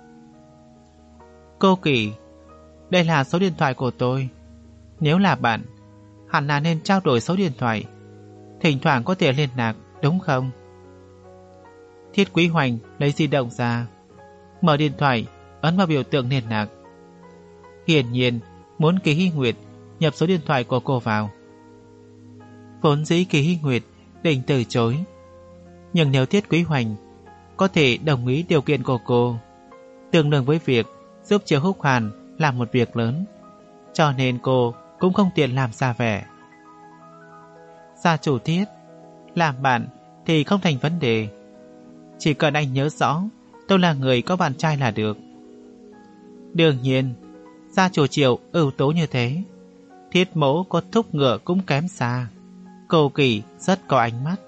Cô Kỳ, đây là số điện thoại của tôi. Nếu là bạn, hẳn là nên trao đổi số điện thoại, thỉnh thoảng có thể liên lạc, đúng không? Thiết Quý Hoành lấy di động ra, mở điện thoại, ấn vào biểu tượng liên lạc. Hiển nhiên muốn Kỳ Hy Nguyệt nhập số điện thoại của cô vào. Vốn dĩ Kỳ Hy Nguyệt định từ chối, nhưng nếu Thiết Quý Hoành có thể đồng ý điều kiện của cô, tương đương với việc giúp Triệu Húc Hàn làm một việc lớn, cho nên cô cũng không tiện làm ra vẻ. Gia chủ Thiết, làm bạn thì không thành vấn đề. Chỉ cần anh nhớ rõ tôi là người có bạn trai là được. Đương nhiên, gia chủ Triệu ưu tố như thế, Thiết mẫu có thúc ngựa cũng kém xa. Cô Kỳ rất có ánh mắt.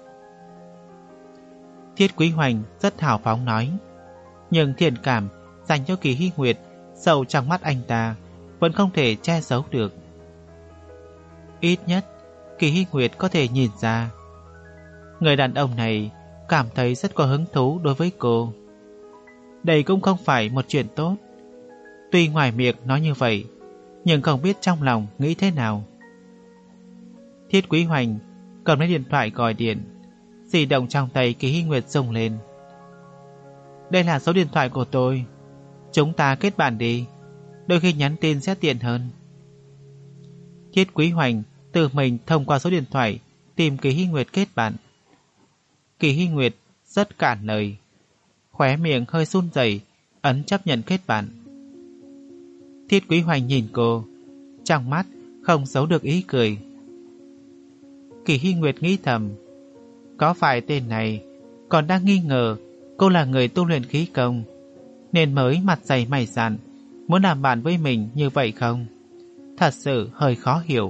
Thiết Quý Hoành rất hào phóng nói, nhưng thiện cảm dành cho Kỳ Hy Nguyệt sâu trong mắt anh ta vẫn không thể che giấu được. Ít nhất Kỳ Hy Nguyệt có thể nhìn ra người đàn ông này cảm thấy rất có hứng thú đối với cô. Đây cũng không phải một chuyện tốt. Tuy ngoài miệng nói như vậy, nhưng không biết trong lòng nghĩ thế nào. Thiết Quý Hoành cầm lấy điện thoại gọi điện. Di động trong tay Kỳ Hy Nguyệt rung lên. Đây là số điện thoại của tôi, chúng ta kết bạn đi, đôi khi nhắn tin sẽ tiện hơn. Thiết Quý Hoành tự mình thông qua số điện thoại tìm Kỳ Hy Nguyệt kết bạn. Kỳ Hy Nguyệt rất cạn lời, khóe miệng hơi run rẩy, ấn chấp nhận kết bạn. Thiết Quý Hoành nhìn cô, trong mắt không giấu được ý cười. Kỳ Hy Nguyệt nghĩ thầm, có phải tên này còn đang nghi ngờ cô là người tu luyện khí công, nên mới mặt dày mày dạn muốn làm bạn với mình như vậy không? Thật sự hơi khó hiểu.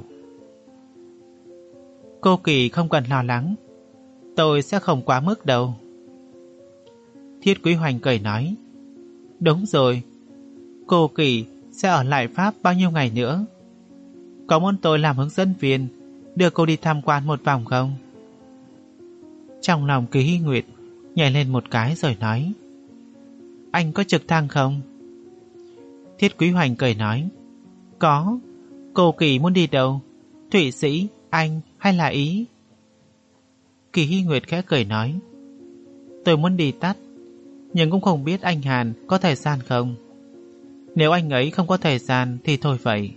Cô Kỳ không cần lo lắng, tôi sẽ không quá mức đâu. Thiết Quý Hoành cười nói, đúng rồi, cô Kỳ sẽ ở lại Pháp bao nhiêu ngày nữa? Có muốn tôi làm hướng dẫn viên đưa cô đi tham quan một vòng không? Trong lòng Kỳ Hy Nguyệt nhảy lên một cái rồi nói, anh có trực thăng không? Thiết Quý Hoành cười nói, có. Cô Kỳ muốn đi đâu? Thụy Sĩ, Anh hay là Ý? Kỳ Hy Nguyệt khẽ cười nói, tôi muốn đi tắt, nhưng cũng không biết anh Hàn có thời gian không. Nếu anh ấy không có thời gian thì thôi vậy.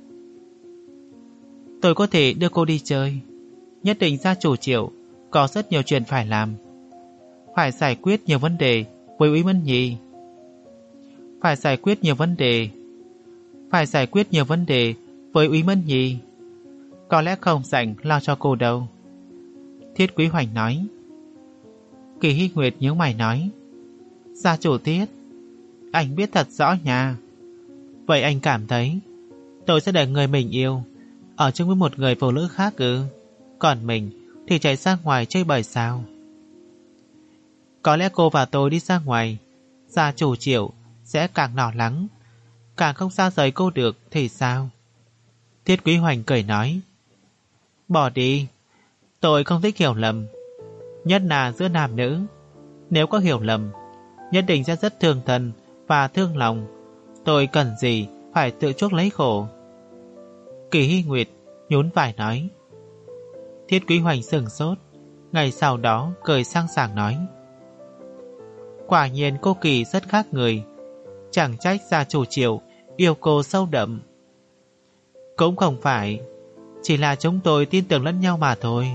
Tôi có thể đưa cô đi chơi. Nhất định gia chủ Triệu có rất nhiều chuyện phải làm. Phải giải quyết nhiều vấn đề với Úy Mân Nhì. Phải giải quyết nhiều vấn đề Phải giải quyết nhiều vấn đề với Úy Mân Nhì. Có lẽ không rảnh lo cho cô đâu. Thiết Quý Hoành nói. Kỳ Hy Nguyệt nhíu mày nói, gia chủ Thiết, anh biết thật rõ nha. Vậy anh cảm thấy tôi sẽ để người mình yêu ở chung với một người phụ nữ khác ư? Còn mình thì chạy ra ngoài chơi bời sao? Có lẽ cô và tôi đi ra ngoài, gia chủ Triệu sẽ càng lo lắng, càng không xa rời cô được thì sao? Thiết Quý Hoành cười nói, bỏ đi, tôi không thích hiểu lầm, nhất là giữa nam nữ. Nếu có hiểu lầm, nhất định sẽ rất thương thân và thương lòng. Tôi cần gì phải tự chuốc lấy khổ. Kỳ Hy Nguyệt nhún vai nói. Thiết Quý Hoành sửng sốt, ngày sau đó cười sang sảng nói, quả nhiên cô Kỳ rất khác người, chẳng trách gia chủ Triệu yêu cô sâu đậm. Cũng không phải, chỉ là chúng tôi tin tưởng lẫn nhau mà thôi.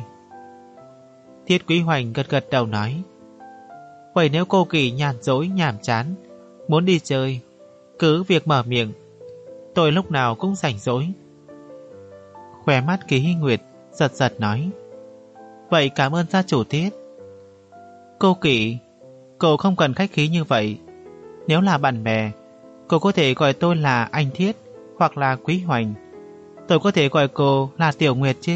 Thiết Quý Hoành gật gật đầu nói, vậy nếu cô Kỳ nhàn dối nhàm chán muốn đi chơi, cứ việc mở miệng, tôi lúc nào cũng rảnh rỗi. Khóe mắt Kỳ Hy Nguyệt giật giật nói, vậy cảm ơn gia chủ Thiết. Cô Kỷ, cô không cần khách khí như vậy. Nếu là bạn bè, cô có thể gọi tôi là anh Thiết hoặc là Quý Hoành. Tôi có thể gọi cô là Tiểu Nguyệt chứ.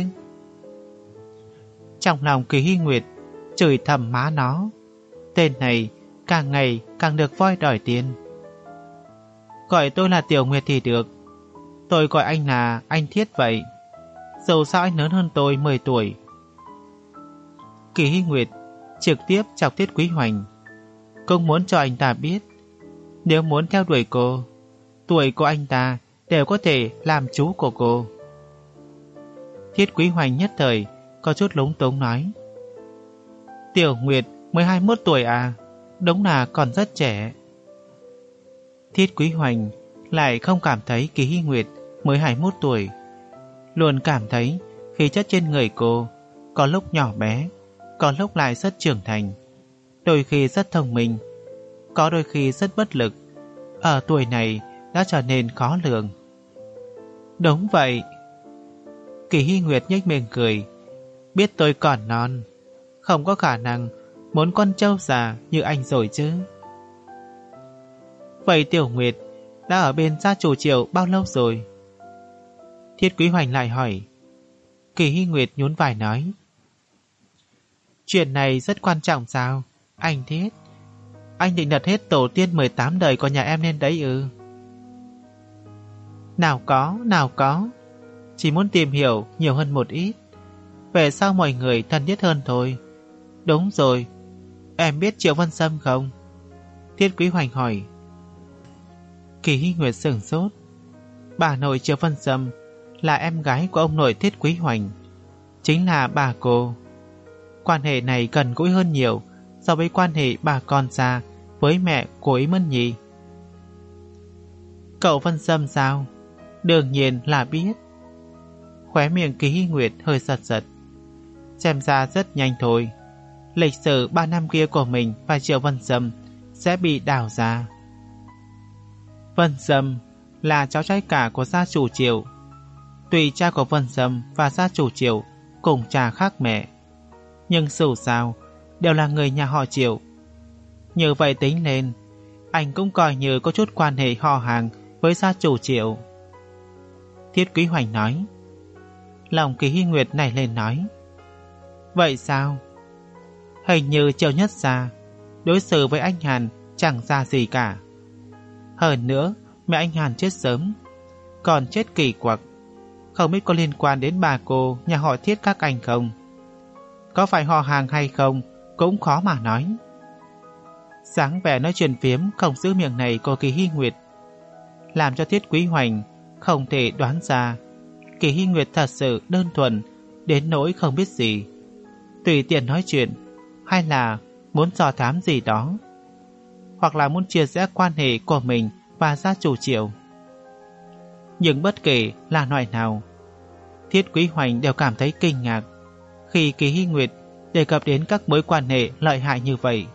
Trong lòng Kỳ Hy Nguyệt chửi thầm má nó, tên này càng ngày càng được voi đòi tiền. Gọi tôi là Tiểu Nguyệt thì được, tôi gọi anh là anh Thiết vậy. Dù sao anh lớn hơn tôi mười tuổi. Kỳ Hy Nguyệt trực tiếp chọc Thiết Quý Hoành, cũng muốn cho anh ta biết, nếu muốn theo đuổi cô, tuổi của anh ta đều có thể làm chú của cô. Thiết Quý Hoành nhất thời có chút lúng túng nói, Tiểu Nguyệt mới hai mươi mốt tuổi à, đúng là còn rất trẻ. Thiết Quý Hoành lại không cảm thấy Kỳ Hy Nguyệt mới hai mươi mốt tuổi, luôn cảm thấy khí chất trên người cô có lúc nhỏ bé, có lúc lại rất trưởng thành, đôi khi rất thông minh, có đôi khi rất bất lực. Ở tuổi này đã trở nên khó lường. Đúng vậy. Kỳ Hy Nguyệt nhếch miệng cười, biết tôi còn non, không có khả năng muốn con trâu già như anh rồi chứ. Vậy Tiểu Nguyệt đã ở bên gia chủ Triệu bao lâu rồi? Thiết Quý Hoành lại hỏi. Kỳ Hy Nguyệt nhún vai nói, chuyện này rất quan trọng sao, anh Thiết? Anh định đặt hết tổ tiên mười tám đời của nhà em lên đấy ư? Nào có, nào có, chỉ muốn tìm hiểu nhiều hơn một ít, về sau mọi người thân thiết hơn thôi. Đúng rồi, em biết Triệu Vân Sâm không? Thiết Quý Hoành hỏi. Kỳ Hy Nguyệt sửng sốt. Bà nội Triệu Vân Sâm là em gái của ông nội Thiết Quý Hoành, chính là bà cô. Quan hệ này gần gũi hơn nhiều so với quan hệ bà con xa với mẹ của Ý Mân Nhi. Cậu Vân Sâm sao? Đương nhiên là biết. Khóe miệng Kỳ Hy Nguyệt hơi giật giật. Xem ra rất nhanh thôi, lịch sử ba năm kia của mình và Triệu Vân Sâm sẽ bị đào ra. Vân Sâm là cháu trai cả của gia chủ Triệu. Tuy cha của Vân Sâm và gia chủ Triệu cùng cha khác mẹ, nhưng dù sao đều là người nhà họ Triệu. Như vậy tính lên, anh cũng coi như có chút quan hệ họ hàng với gia chủ Triệu. Thiết Quý Hoành nói. Lòng Kỳ Hy Nguyệt nảy lên nói, vậy sao? Hình như Triệu Nhất gia đối xử với anh Hàn chẳng ra gì cả. Hơn nữa, mẹ anh Hàn chết sớm, còn chết kỳ quặc, không biết có liên quan đến bà cô nhà họ Thiết các anh không? Có phải họ hàng hay không cũng khó mà nói. Sáng vẻ nói chuyện phiếm không giữ miệng này của Kỳ Hy Nguyệt làm cho Thiết Quý Hoành không thể đoán ra Kỳ Hy Nguyệt thật sự đơn thuần đến nỗi không biết gì, tùy tiện nói chuyện, hay là muốn dò thám gì đó, hoặc là muốn chia rẽ quan hệ của mình và gia chủ Triệu. Nhưng bất kể là loại nào, Thiết Quý Hoành đều cảm thấy kinh ngạc khi Kỳ Hy Nguyệt đề cập đến các mối quan hệ lợi hại như vậy.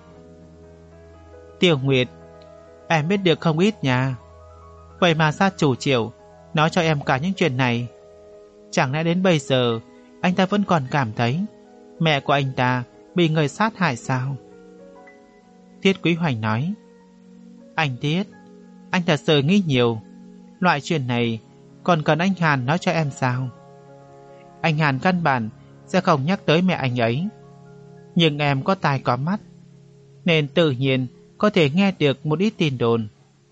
Tiểu Nguyệt, em biết được không ít nha. Vậy mà gia chủ Triệu nói cho em cả những chuyện này. Chẳng lẽ đến bây giờ anh ta vẫn còn cảm thấy mẹ của anh ta bị người sát hại sao? Thiết Quý Hoành nói. Anh Thiết, anh thật sự nghĩ nhiều. Loại chuyện này còn cần anh Hàn nói cho em sao? Anh Hàn căn bản sẽ không nhắc tới mẹ anh ấy. Nhưng em có tai có mắt, nên tự nhiên có thể nghe được một ít tin đồn.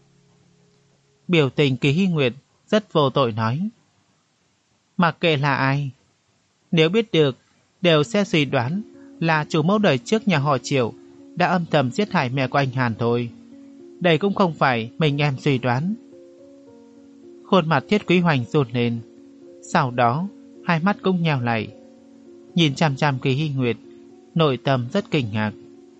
Biểu tình Kỳ Hy Nguyệt rất vô tội nói. Mặc kệ là ai, nếu biết được đều sẽ suy đoán là chủ mẫu đời trước nhà họ Triệu đã âm thầm giết hại mẹ của anh Hàn thôi. Đây cũng không phải mình em suy đoán. Khuôn mặt Thiết Quý Hoành rụt lên, sau đó hai mắt cũng nheo lại, nhìn chằm chằm Kỳ Hy Nguyệt, nội tâm rất kinh ngạc.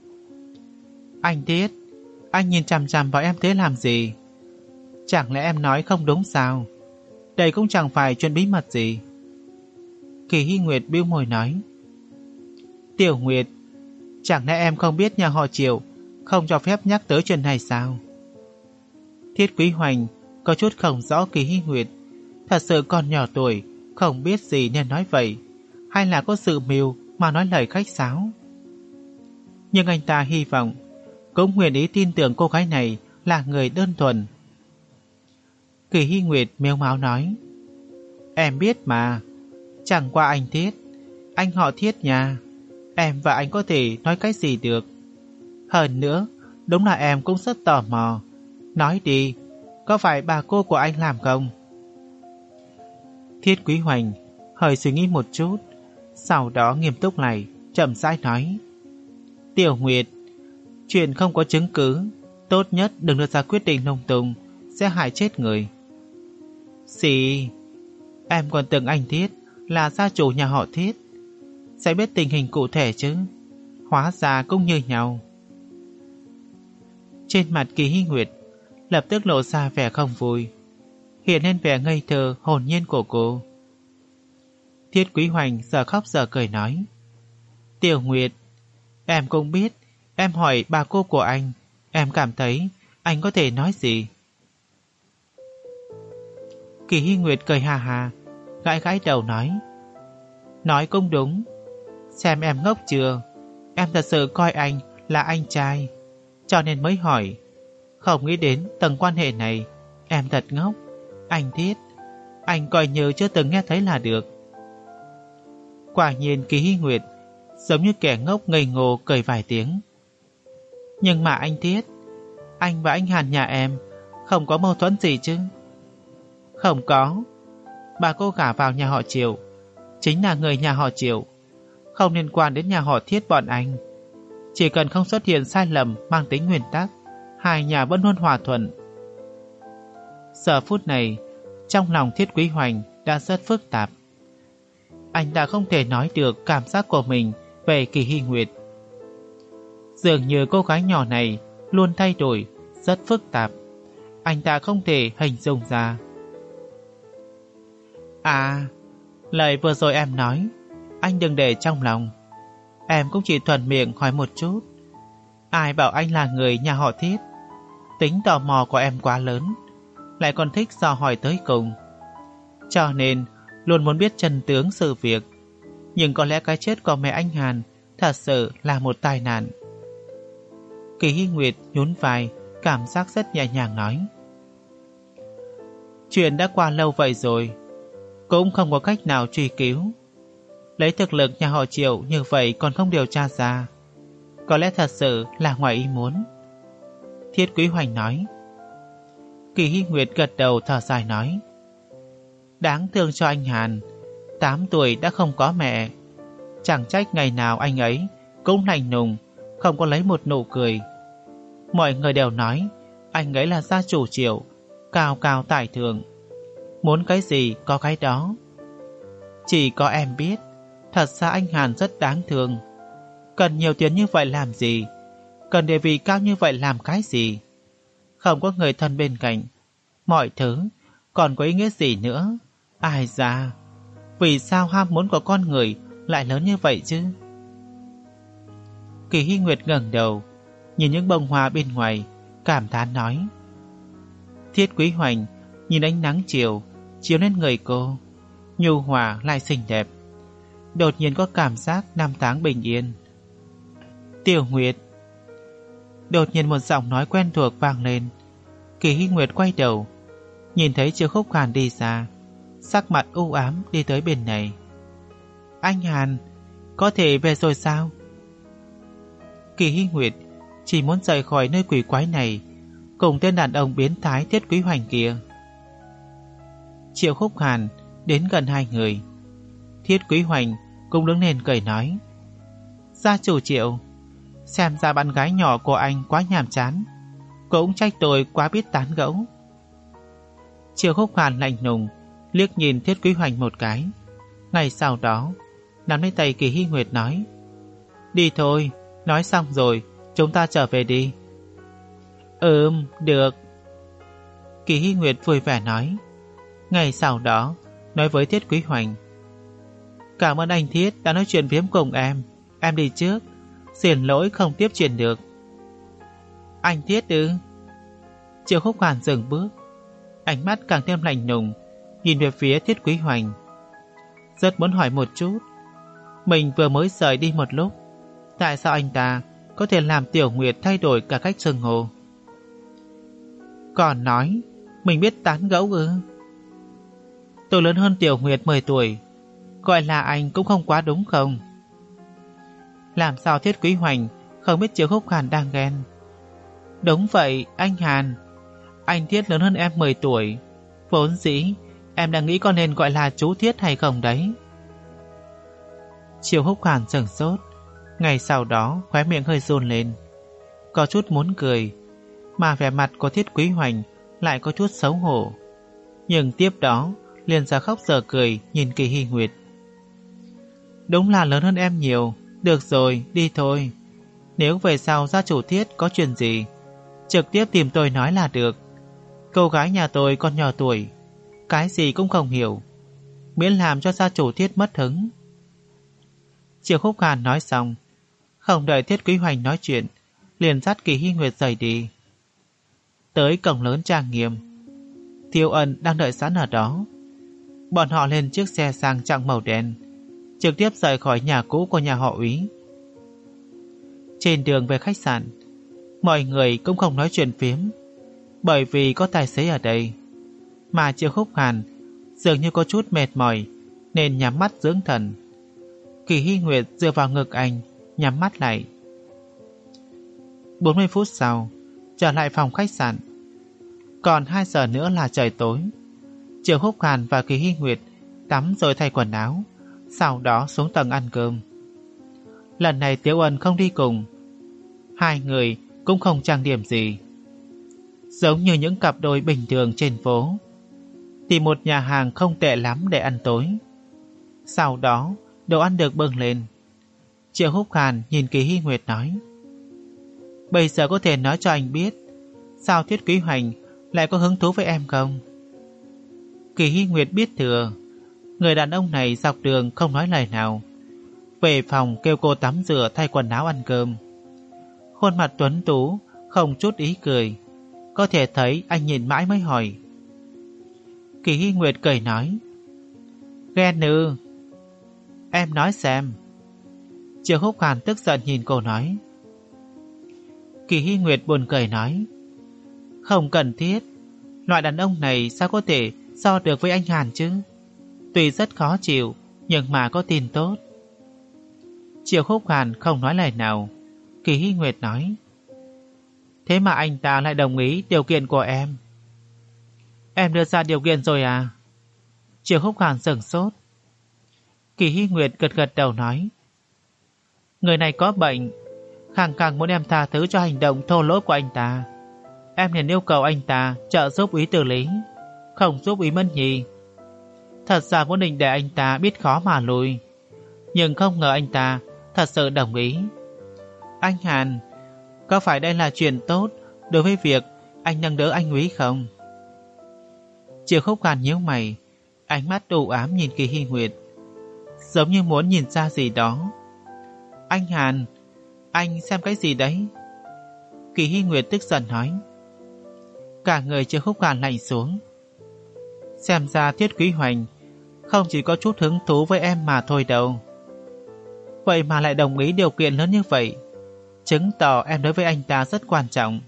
Anh Thiết, anh nhìn chằm chằm vào em thế làm gì? Chẳng lẽ em nói không đúng sao? Đây cũng chẳng phải chuyện bí mật gì. Kỳ Hy Nguyệt bĩu môi nói. Tiểu Nguyệt, chẳng lẽ em không biết nhà họ Triệu không cho phép nhắc tới chuyện này sao? Thiết Quý Hoành có chút không rõ Kỳ Hy Nguyệt thật sự còn nhỏ tuổi, không biết gì nên nói vậy, hay là có sự mưu mà nói lời khách sáo. Nhưng anh ta hy vọng, cũng nguyện ý tin tưởng cô gái này là người đơn thuần. Kỳ Hy Nguyệt mếu máo nói: Em biết mà, chẳng qua anh Thiết, anh họ Thiết nhà, em và anh có thể nói cái gì được. Hơn nữa, đúng là em cũng rất tò mò. Nói đi, có phải bà cô của anh làm không? Thiết Quý Hoành hơi suy nghĩ một chút, sau đó nghiêm túc lại, chậm rãi nói: Tiểu Nguyệt, chuyện không có chứng cứ, tốt nhất đừng đưa ra quyết định lung tung, sẽ hại chết người. Xì, em còn tưởng anh Thiết là gia chủ nhà họ Thiết, sẽ biết tình hình cụ thể chứ. Hóa ra cũng như nhau. Trên mặt Kỳ Hy Nguyệt lập tức lộ ra vẻ không vui, hiện lên vẻ ngây thơ hồn nhiên của cô. Thiết Quý Hoành giờ khóc giờ cười nói: Tiểu Nguyệt, em cũng biết, em hỏi bà cô của anh, em cảm thấy anh có thể nói gì? Kỳ Hy Nguyệt cười hà hà, gãi gãi đầu nói: Nói cũng đúng. Xem em ngốc chưa, em thật sự coi anh là anh trai, cho nên mới hỏi. Không nghĩ đến tầng quan hệ này, em thật ngốc. Anh Thiết, anh coi như chưa từng nghe thấy là được. Quả nhiên Kỳ Hy Nguyệt giống như kẻ ngốc ngây ngô cười vài tiếng. Nhưng mà anh Thiết, anh và anh Hàn nhà em không có mâu thuẫn gì chứ? Không có. Bà cô gả vào nhà họ Triệu chính là người nhà họ Triệu, không liên quan đến nhà họ Thiết bọn anh. Chỉ cần không xuất hiện sai lầm mang tính nguyên tắc, hai nhà vẫn luôn hòa thuận. Giờ phút này, trong lòng Thiết Quý Hoành đã rất phức tạp. Anh ta không thể nói được cảm giác của mình về Kỳ Hy Nguyệt. Dường như cô gái nhỏ này luôn thay đổi, rất phức tạp. Anh ta không thể hình dung ra. À, lời vừa rồi em nói, anh đừng để trong lòng. Em cũng chỉ thuận miệng hỏi một chút. Ai bảo anh là người nhà họ Thiết? Tính tò mò của em quá lớn, lại còn thích dò hỏi tới cùng, cho nên luôn muốn biết chân tướng sự việc. Nhưng có lẽ cái chết của mẹ anh Hàn thật sự là một tai nạn. Kỳ Hy Nguyệt nhún vai, cảm giác rất nhẹ nhàng nói: Chuyện đã qua lâu vậy rồi, cũng không có cách nào truy cứu. Lấy thực lực nhà họ Triệu như vậy còn không điều tra ra, có lẽ thật sự là ngoài ý muốn. Thiết Quý Hoành nói. Kỳ Hy Nguyệt gật đầu thở dài nói: Đáng thương cho anh Hàn, tám tuổi đã không có mẹ. Chẳng trách ngày nào anh ấy cũng lạnh lùng, không có lấy một nụ cười. Mọi người đều nói anh ấy là gia chủ Triệu, cao cao tại thượng, muốn cái gì có cái đó. Chỉ có em biết, thật ra anh Hàn rất đáng thương. Cần nhiều tiền như vậy làm gì? Cần địa vị cao như vậy làm cái gì? Không có người thân bên cạnh, mọi thứ còn có ý nghĩa gì nữa? Ai da, vì sao ham muốn của con người lại lớn như vậy chứ? Kỳ Hy Nguyệt ngẩng đầu, nhìn những bông hoa bên ngoài, cảm thán nói. Thiết Quý Hoành nhìn ánh nắng chiều chiếu lên người cô, nhu hòa lại xinh đẹp, đột nhiên có cảm giác năm tháng bình yên. Tiểu Nguyệt. Đột nhiên một giọng nói quen thuộc vang lên. Kỳ Hy Nguyệt quay đầu, nhìn thấy Triệu Khúc Hàn đi ra, sắc mặt u ám đi tới bên này. Anh Hàn, có thể về rồi sao? Kỳ Hy Nguyệt chỉ muốn rời khỏi nơi quỷ quái này cùng tên đàn ông biến thái Thiết Quý Hoành kia. Triệu Khúc Hàn đến gần hai người. Thiết Quý Hoành cũng đứng lên cười nói. Gia chủ Triệu, xem ra bạn gái nhỏ của anh quá nhàm chán, cũng trách tôi quá biết tán gẫu. Triệu Khúc Hàn lạnh lùng liếc nhìn Thiết Quý Hoành một cái, ngay sau đó nắm lấy tay Kỳ Hy Nguyệt nói. Đi thôi, nói xong rồi chúng ta trở về đi. Ừm, được. Kỳ Hy Nguyệt vui vẻ nói. Ngay sau đó nói với Thiết Quý Hoành. Cảm ơn anh Thiết đã nói chuyện phiếm cùng em. Em đi trước, xin lỗi không tiếp chuyện được. Anh Thiết ư? Triệu Húc Hàn dừng bước, ánh mắt càng thêm lạnh lùng, nhìn về phía Thiết Quý Hoành. Rất muốn hỏi một chút, mình vừa mới rời đi một lúc, tại sao anh ta có thể làm Tiểu Nguyệt thay đổi cả cách xưng hô? Còn nói mình biết tán gẫu ư? Tôi lớn hơn Tiểu Nguyệt mười tuổi, gọi là anh cũng không quá đúng không? Làm sao Thiết Quý Hoành không biết Triệu Húc Hàn đang ghen? Đúng vậy, anh Hàn, anh Thiết lớn hơn em mười tuổi, vốn dĩ em đang nghĩ có nên gọi là chú Thiết hay không đấy. Triệu Húc Hàn sửng sốt, ngày sau đó khóe miệng hơi run lên, có chút muốn cười, mà vẻ mặt của Thiết Quý Hoành lại có chút xấu hổ. Nhưng tiếp đó liền ra khóc giờ cười nhìn Kỳ Hy Nguyệt. Đúng là lớn hơn em nhiều, được rồi, đi thôi. Nếu về sau gia chủ Thiết có chuyện gì, trực tiếp tìm tôi nói là được. Cô gái nhà tôi còn nhỏ tuổi, cái gì cũng không hiểu, miễn làm cho gia chủ Thiết mất hứng. Triệu Húc Hàn nói xong, không đợi Thiết Quý Hoành nói chuyện, liền dắt Kỳ Hy Nguyệt rời đi. Tới cổng lớn trang nghiêm, Tiêu Ân đang đợi sẵn ở đó. Bọn họ lên chiếc xe sang trọng màu đen, trực tiếp rời khỏi nhà cũ của nhà họ Úy. Trên đường về khách sạn, mọi người cũng không nói chuyện phiếm, bởi vì có tài xế ở đây. Mà Triệu Húc Hàn dường như có chút mệt mỏi nên nhắm mắt dưỡng thần. Kỳ Hy Nguyệt dựa vào ngực anh, nhắm mắt lại. bốn mươi phút sau, trở lại phòng khách sạn. Còn hai giờ nữa là trời tối. Triệu Húc Hàn và Kỳ Hy Nguyệt tắm rồi thay quần áo, sau đó xuống tầng ăn cơm. Lần này Tiếu Ân không đi cùng, hai người cũng không trang điểm gì, giống như những cặp đôi bình thường trên phố, tìm một nhà hàng không tệ lắm để ăn tối. Sau đó đồ ăn được bưng lên. Triệu Húc Hàn nhìn Kỳ Hy Nguyệt nói: Bây giờ có thể nói cho anh biết sao Thiết Quý Hoành lại có hứng thú với em không? Kỳ Hy Nguyệt biết thừa, người đàn ông này dọc đường không nói lời nào, về phòng kêu cô tắm rửa thay quần áo ăn cơm. Khuôn mặt tuấn tú không chút ý cười, có thể thấy anh nhìn mãi mới hỏi. Kỳ Hy Nguyệt cười nói: Ghen ư? Em nói xem. Triệu Húc Hàn tức giận nhìn cô nói. Kỳ Hy Nguyệt buồn cười nói: Không cần thiết, loại đàn ông này sao có thể so được với anh Hàn chứ? Tuy rất khó chịu, nhưng mà có tin tốt. Triệu Húc Hàn không nói lời nào. Kỳ Hy Nguyệt nói: Thế mà anh ta lại đồng ý điều kiện của em. Em đưa ra điều kiện rồi à? Triệu Húc Hàn sửng sốt. Kỳ Hy Nguyệt gật gật đầu nói: Người này có bệnh, khăng khăng muốn em tha thứ cho hành động thô lỗ của anh ta. Em liền yêu cầu anh ta trợ giúp Úy Tử Lý, không giúp Úy Mân Nhi. Thật ra muốn định để anh ta biết khó mà lùi, nhưng không ngờ anh ta thật sự đồng ý. Anh Hàn, có phải đây là chuyện tốt đối với việc anh nâng đỡ anh Úy không? Triệu Húc Hàn nhíu mày, ánh mắt u ám nhìn Kỳ Hy Nguyệt, giống như muốn nhìn ra gì đó. Anh Hàn, anh xem cái gì đấy? Kỳ Hy Nguyệt tức giận nói. Cả người Triệu Húc Hàn lạnh xuống. Xem ra Thiết Quý Hoành không chỉ có chút hứng thú với em mà thôi đâu. Vậy mà lại đồng ý điều kiện lớn như vậy, chứng tỏ em đối với anh ta rất quan trọng.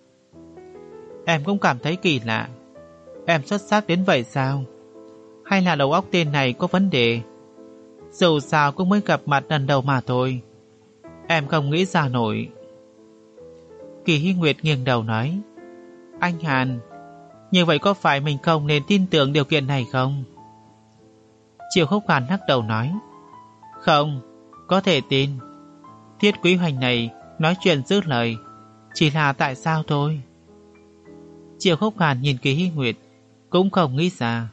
Em cũng cảm thấy kỳ lạ. Em xuất sắc đến vậy sao? Hay là đầu óc tên này có vấn đề? Dù sao cũng mới gặp mặt lần đầu mà thôi, em không nghĩ ra nổi. Kỳ Hy Nguyệt nghiêng đầu nói: Anh Hàn, như vậy có phải mình không nên tin tưởng điều kiện này không? Triệu Húc Hàn lắc đầu nói: Không, có thể tin. Thiết Quý Hoành này nói chuyện giữ lời, chỉ là tại sao thôi. Triệu Húc Hàn nhìn Kỳ Hy Nguyệt, cũng không nghĩ ra.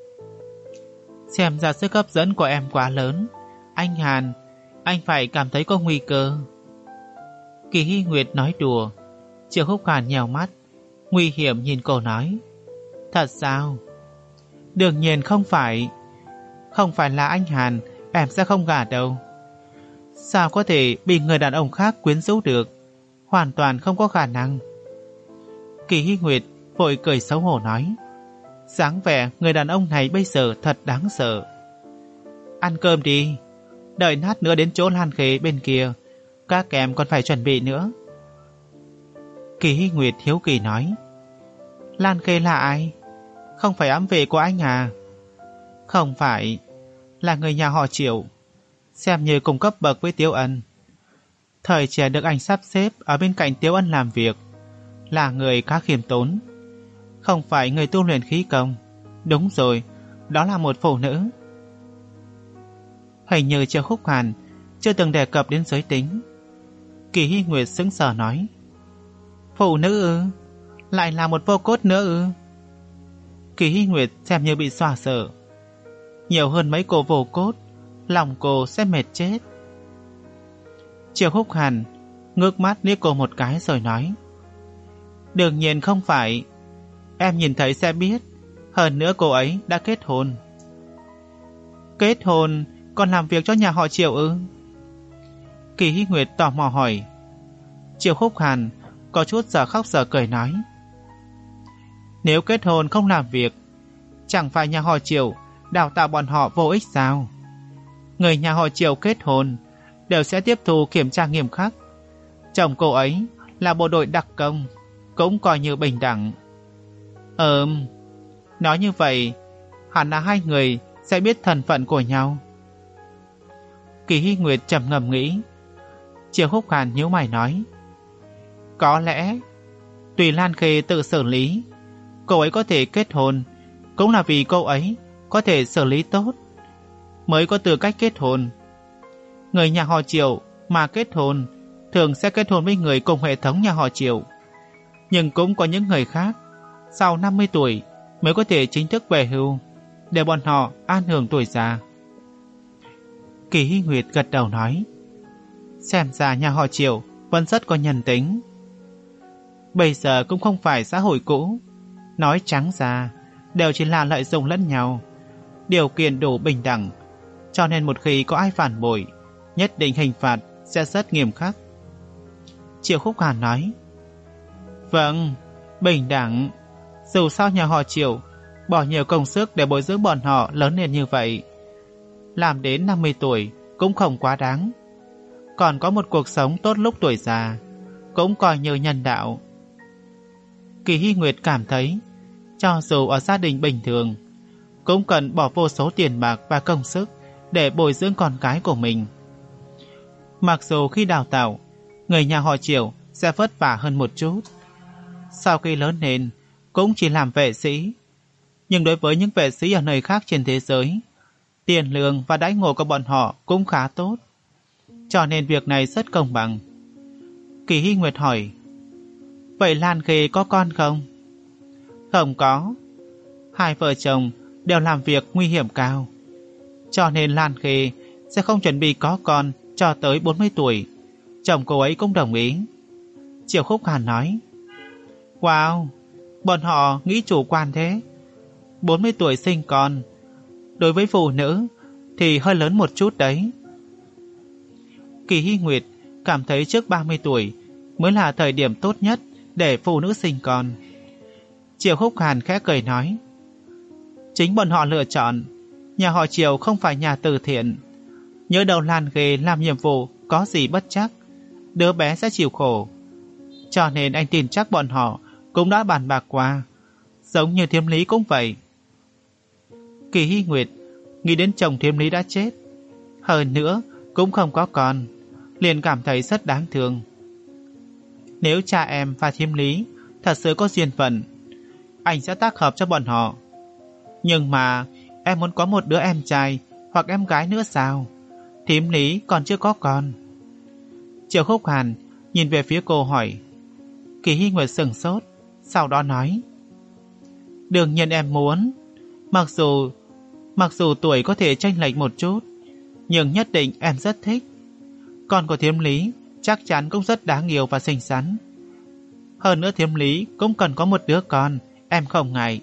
Xem ra sức hấp dẫn của em quá lớn. Anh Hàn, anh phải cảm thấy có nguy cơ. Kỳ Hy Nguyệt nói đùa. Triệu Húc Hàn nhèo mắt, nguy hiểm nhìn cô nói: Thật sao? Đương nhiên không phải. Không phải là anh Hàn, em sẽ không gả đâu. Sao có thể bị người đàn ông khác quyến rũ được? Hoàn toàn không có khả năng. Kỳ Hy Nguyệt vội cười xấu hổ nói: dáng vẻ người đàn ông này bây giờ thật đáng sợ. Ăn cơm đi, đợi nát nữa đến chỗ Lan Khê bên kia, các em còn phải chuẩn bị nữa. Kỳ Hy Nguyệt hiếu kỳ nói: Lan Khê là ai? Không phải ám vệ của anh à? Không phải, là người nhà họ Triệu, xem như cùng cấp bậc với Tiếu Ân. Thời trẻ được anh sắp xếp ở bên cạnh Tiếu Ân làm việc, là người khá khiêm tốn. Không phải người tu luyện khí công. Đúng rồi, đó là một phụ nữ. Hình như Triệu Khúc Hàn chưa từng đề cập đến giới tính. Kỳ Hy Nguyệt sững sờ nói: phụ nữ ư? Lại là một vô cốt nữa ư? Kỳ Hy Nguyệt xem như bị xòa sợ. Nhiều hơn mấy cô vô cốt, lòng cô sẽ mệt chết. Triệu Khúc Hàn ngước mắt liếc cô một cái rồi nói: đương nhiên không phải, em nhìn thấy sẽ biết. Hơn nữa cô ấy đã kết hôn. Kết hôn còn làm việc cho nhà họ Triệu ư? Kỳ Hy Nguyệt tò mò hỏi. Triệu Khúc Hàn có chút giờ khóc giờ cười nói: nếu kết hôn không làm việc, chẳng phải nhà họ Triệu đào tạo bọn họ vô ích sao? Người nhà họ Triệu kết hôn đều sẽ tiếp thu kiểm tra nghiêm khắc. Chồng cô ấy là bộ đội đặc công, cũng coi như bình đẳng. Ừm, nói như vậy hẳn là hai người sẽ biết thân phận của nhau. Kỳ Hy Nguyệt trầm ngâm nghĩ. Triệu Khúc Hàn nhíu mày nói: có lẽ tùy Lan Khê tự xử lý. Cô ấy có thể kết hôn cũng là vì cô ấy có thể xử lý tốt, mới có tư cách kết hôn. Người nhà họ Triệu mà kết hôn thường sẽ kết hôn với người cùng hệ thống nhà họ Triệu. Nhưng cũng có những người khác sau năm mươi tuổi mới có thể chính thức về hưu, để bọn họ an hưởng tuổi già. Kỳ Hy Nguyệt gật đầu nói: xem ra nhà họ Triệu vẫn rất có nhân tính. Bây giờ cũng không phải xã hội cũ, nói trắng ra đều chỉ là lợi dụng lẫn nhau, điều kiện đủ bình đẳng, cho nên một khi có ai phản bội, nhất định hình phạt sẽ rất nghiêm khắc. Triệu Khúc Hàn nói: vâng, bình đẳng. Dù sao nhà họ Triệu bỏ nhiều công sức để bồi dưỡng bọn họ lớn lên như vậy, làm đến năm mươi tuổi cũng không quá đáng. Còn có một cuộc sống tốt lúc tuổi già, cũng coi như nhân đạo. Kỳ Hy Nguyệt cảm thấy cho dù ở gia đình bình thường cũng cần bỏ vô số tiền bạc và công sức để bồi dưỡng con cái của mình. Mặc dù khi đào tạo, người nhà họ Triệu sẽ vất vả hơn một chút, sau khi lớn lên cũng chỉ làm vệ sĩ. Nhưng đối với những vệ sĩ ở nơi khác trên thế giới, tiền lương và đãi ngộ của bọn họ cũng khá tốt, cho nên việc này rất công bằng. Kỳ Hy Nguyệt hỏi: vậy Lan Khê có con không? Không có. Hai vợ chồng đều làm việc nguy hiểm cao, cho nên Lan Khê sẽ không chuẩn bị có con cho tới bốn mươi tuổi. Chồng cô ấy cũng đồng ý. Triệu Khúc Hàn nói: wow, bọn họ nghĩ chủ quan thế. bốn mươi tuổi sinh con, đối với phụ nữ thì hơi lớn một chút đấy. Kỳ Hy Nguyệt cảm thấy trước ba mươi tuổi mới là thời điểm tốt nhất để phụ nữ sinh con. Triệu Khúc Hàn khẽ cười nói: chính bọn họ lựa chọn. Nhà họ Triệu không phải nhà từ thiện. Nhớ đầu Lan Khê làm nhiệm vụ có gì bất chắc, đứa bé sẽ chịu khổ. Cho nên anh tin chắc bọn họ cũng đã bàn bạc qua. Giống như Thiêm Lý cũng vậy. Kỳ Hy Nguyệt nghĩ đến chồng Thiêm Lý đã chết, hơn nữa cũng không có con, liền cảm thấy rất đáng thương. Nếu cha em và Thiêm Lý thật sự có duyên phận, anh sẽ tác hợp cho bọn họ. Nhưng mà em muốn có một đứa em trai hoặc em gái nữa sao? Thiêm Lý còn chưa có con. Triệu Khúc Hàn nhìn về phía cô hỏi. Kỳ Hy Nguyệt sững sốt, sau đó nói: đương nhiên em muốn. Mặc dù Mặc dù tuổi có thể chênh lệch một chút, nhưng nhất định em rất thích. Con của Thiêm Lý chắc chắn cũng rất đáng yêu và xinh xắn. Hơn nữa Thiêm Lý cũng cần có một đứa con, em không ngại.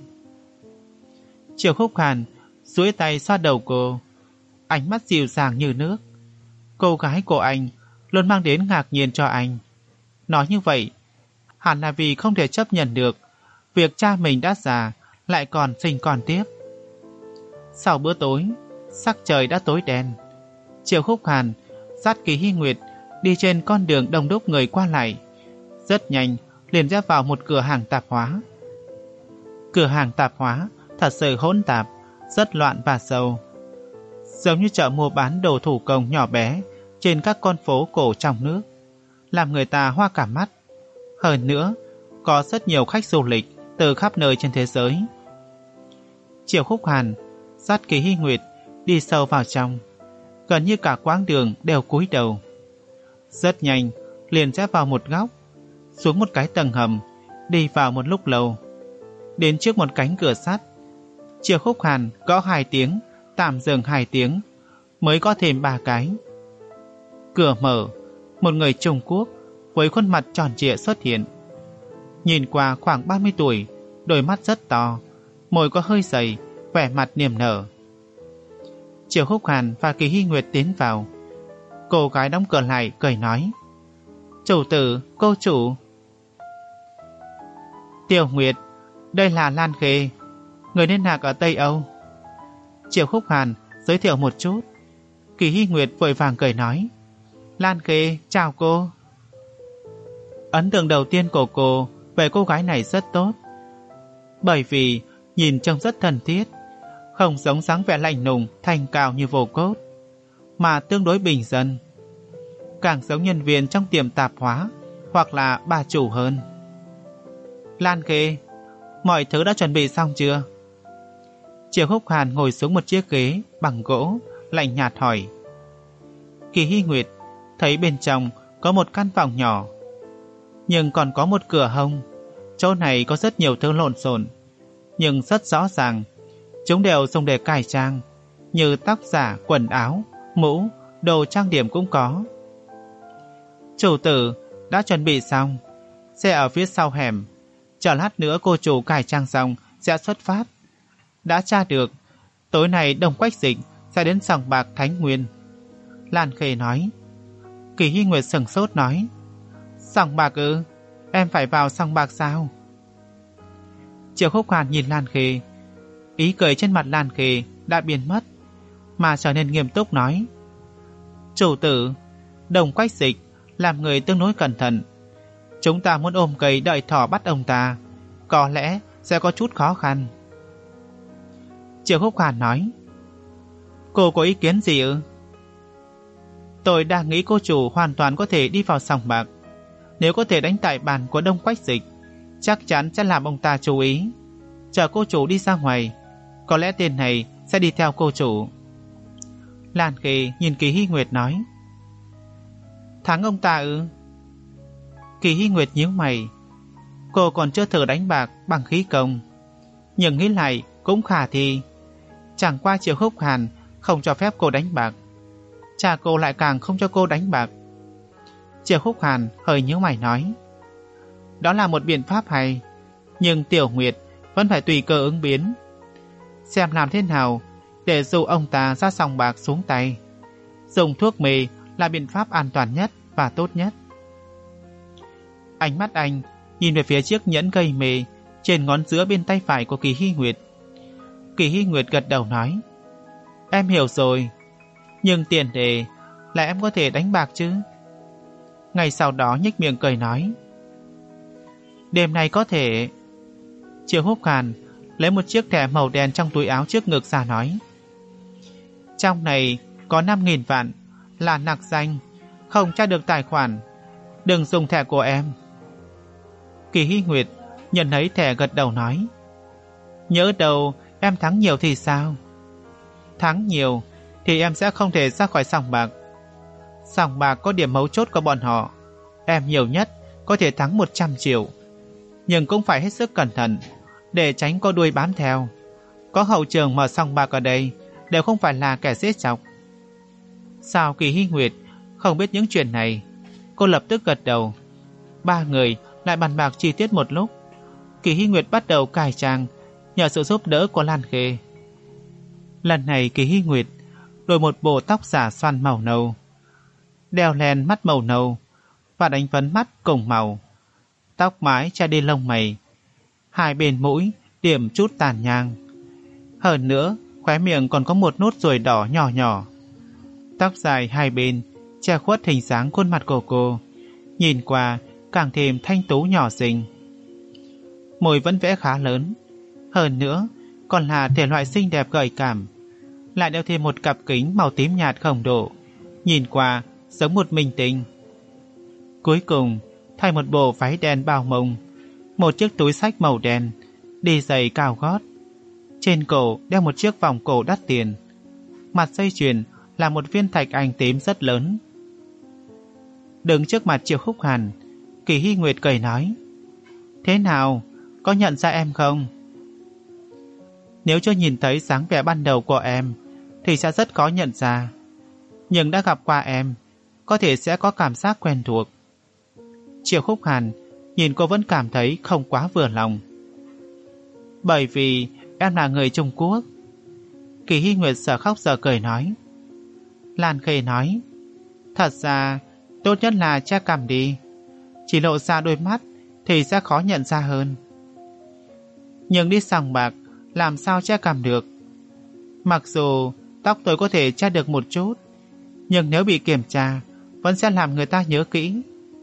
Triệu Khúc Hàn duỗi tay xoa đầu cô, ánh mắt dịu dàng như nước. Cô gái của anh luôn mang đến ngạc nhiên cho anh. Nói như vậy hẳn là vì không thể chấp nhận được việc cha mình đã già lại còn sinh con tiếp. Sau bữa tối, sắc trời đã tối đen. Triệu Khúc Hàn dắt Kỳ Hy Nguyệt đi trên con đường đông đúc người qua lại, rất nhanh liền rẽ vào một cửa hàng tạp hóa. Cửa hàng tạp hóa thật sự hỗn tạp, rất loạn và sâu, giống như chợ mua bán đồ thủ công nhỏ bé trên các con phố cổ trong nước, làm người ta hoa cả mắt. Hơn nữa, có rất nhiều khách du lịch từ khắp nơi trên thế giới. Triệu Khúc Hàn dắt Kỳ Hy Nguyệt đi sâu vào trong, gần như cả quãng đường đều cúi đầu. Rất nhanh liền rẽ vào một góc, xuống một cái tầng hầm, đi vào một lúc lâu, đến trước một cánh cửa sắt. Triệu Khúc Hàn gõ hai tiếng, tạm dừng hai tiếng, mới có thêm ba cái. Cửa mở, một người Trung Quốc với khuôn mặt tròn trịa xuất hiện. Nhìn qua khoảng ba mươi tuổi, đôi mắt rất to, môi có hơi dày, vẻ mặt niềm nở. Triệu Khúc Hàn và Kỳ Hy Nguyệt tiến vào. Cô gái đóng cửa lại cười nói: "Chủ tử, cô chủ." "Tiểu Nguyệt, đây là Lan Khê, người liên lạc ở Tây Âu." Triệu Khúc Hàn giới thiệu một chút. Kỳ Hy Nguyệt vội vàng cười nói: "Lan Khê, chào cô." Ấn tượng đầu tiên của cô về cô gái này rất tốt, bởi vì nhìn trông rất thân thiết, không giống dáng vẻ lạnh lùng thanh cao như Vô Cốt, mà tương đối bình dân, càng giống nhân viên trong tiệm tạp hóa hoặc là bà chủ hơn. "Lan Khê, mọi thứ đã chuẩn bị xong chưa?" Triệu Khúc Hàn ngồi xuống một chiếc ghế bằng gỗ, lạnh nhạt hỏi. Kỳ Hy Nguyệt thấy bên trong có một căn phòng nhỏ, nhưng còn có một cửa hông. Chỗ này có rất nhiều thứ lộn xộn, nhưng rất rõ ràng chúng đều dùng để cải trang, như tóc giả, quần áo, mũ, đồ trang điểm cũng có. "Chủ tử đã chuẩn bị xong, xe ở phía sau hẻm, chờ lát nữa cô chủ cải trang xong sẽ xuất phát. Đã tra được, tối nay Đồng Quách Dịch sẽ đến sòng bạc Thánh Nguyên." Lan Khê nói. Kỳ Hy Nguyệt sửng sốt nói: "Sòng bạc ư? Em phải vào sòng bạc sao?" Triệu Khúc Hàn nhìn Lan Khê, ý cười trên mặt Lan Khê đã biến mất, mà trở nên nghiêm túc nói: "Chủ tử, Đồng Quách Dịch làm người tương đối cẩn thận. Chúng ta muốn ôm cây đợi thỏ bắt ông ta, có lẽ sẽ có chút khó khăn." Triệu Khúc Hàn nói: "Cô có ý kiến gì ư?" "Tôi đang nghĩ cô chủ hoàn toàn có thể đi vào sòng bạc. Nếu có thể đánh tại bàn của Đông Quách Dịch, chắc chắn sẽ làm ông ta chú ý. Chờ cô chủ đi ra ngoài, có lẽ tên này sẽ đi theo cô chủ." Lan Khê nhìn Kỳ Hy Nguyệt nói: "Thắng ông ta ư?" Kỳ Hy Nguyệt nhíu mày. Cô còn chưa thử đánh bạc bằng khí công, nhưng nghĩ lại cũng khả thi. Chẳng qua Triệu Khúc Hàn không cho phép cô đánh bạc, cha cô lại càng không cho cô đánh bạc. Triệu Khúc Hàn hơi nhíu mày nói: "Đó là một biện pháp hay, nhưng Tiểu Nguyệt vẫn phải tùy cơ ứng biến, xem làm thế nào để dụ ông ta ra sòng bạc xuống tay. Dùng thuốc mê là biện pháp an toàn nhất và tốt nhất." Ánh mắt anh nhìn về phía chiếc nhẫn gây mê trên ngón giữa bên tay phải của Kỳ Hy Nguyệt. Kỳ Hy Nguyệt gật đầu nói: "Em hiểu rồi, nhưng tiền đề là em có thể đánh bạc chứ." Ngay sau đó nhếch miệng cười nói: "Đêm nay có thể." Triệu Khúc Hàn lấy một chiếc thẻ màu đen trong túi áo trước ngực ra nói: "Trong này có năm nghìn vạn là nặc danh, không tra được tài khoản, đừng dùng thẻ của em." Kỳ Hy Nguyệt nhận lấy thẻ gật đầu nói: "Nhỡ đâu em thắng nhiều thì sao?" "Thắng nhiều thì em sẽ không thể ra khỏi sòng bạc. Sòng bạc có điểm mấu chốt của bọn họ, em nhiều nhất có thể thắng một trăm triệu, nhưng cũng phải hết sức cẩn thận để tránh có đuôi bám theo. Có hậu trường mở sòng bạc ở đây đều không phải là kẻ dễ chọc." Sao Kỳ Hy Nguyệt không biết những chuyện này? Cô lập tức gật đầu. Ba người lại bàn bạc chi tiết một lúc. Kỳ Hy Nguyệt bắt đầu cải trang nhờ sự giúp đỡ của Lan Khê. Lần này Kỳ Hy Nguyệt đổi một bộ tóc giả xoăn màu nâu, đeo len mắt màu nâu và đánh phấn mắt cùng màu, tóc mái che đi lông mày, hai bên mũi điểm chút tàn nhang. Hơn nữa, khóe miệng còn có một nốt ruồi đỏ nhỏ nhỏ. Tóc dài hai bên che khuất hình dáng khuôn mặt của cô, nhìn qua càng thêm thanh tú nhỏ xinh. Môi vẫn vẽ khá lớn, hơn nữa còn là thể loại xinh đẹp gợi cảm, lại đeo thêm một cặp kính màu tím nhạt khổng độ, nhìn qua giống một minh tinh. Cuối cùng thay một bộ váy đen bao mông, một chiếc túi xách màu đen, đi giày cao gót, trên cổ đeo một chiếc vòng cổ đắt tiền, mặt dây chuyền là một viên thạch anh tím rất lớn. Đứng trước mặt Triệu Khúc Hàn, Kỳ Hy Nguyệt cười nói: "Thế nào, có nhận ra em không?" Nếu chưa nhìn thấy dáng vẻ ban đầu của em thì sẽ rất khó nhận ra, nhưng đã gặp qua em, có thể sẽ có cảm giác quen thuộc. Triệu Khúc Hàn nhìn cô vẫn cảm thấy không quá vừa lòng. Bởi vì em là người Trung Quốc. Kỳ Hy Nguyệt giờ khóc giờ cười nói. Lan Khê nói: "Thật ra tốt nhất là che cằm đi, chỉ lộ ra đôi mắt thì sẽ khó nhận ra hơn." Nhưng đi sòng bạc làm sao che cằm được? Mặc dù tóc tôi có thể che được một chút, nhưng nếu bị kiểm tra vẫn sẽ làm người ta nhớ kỹ.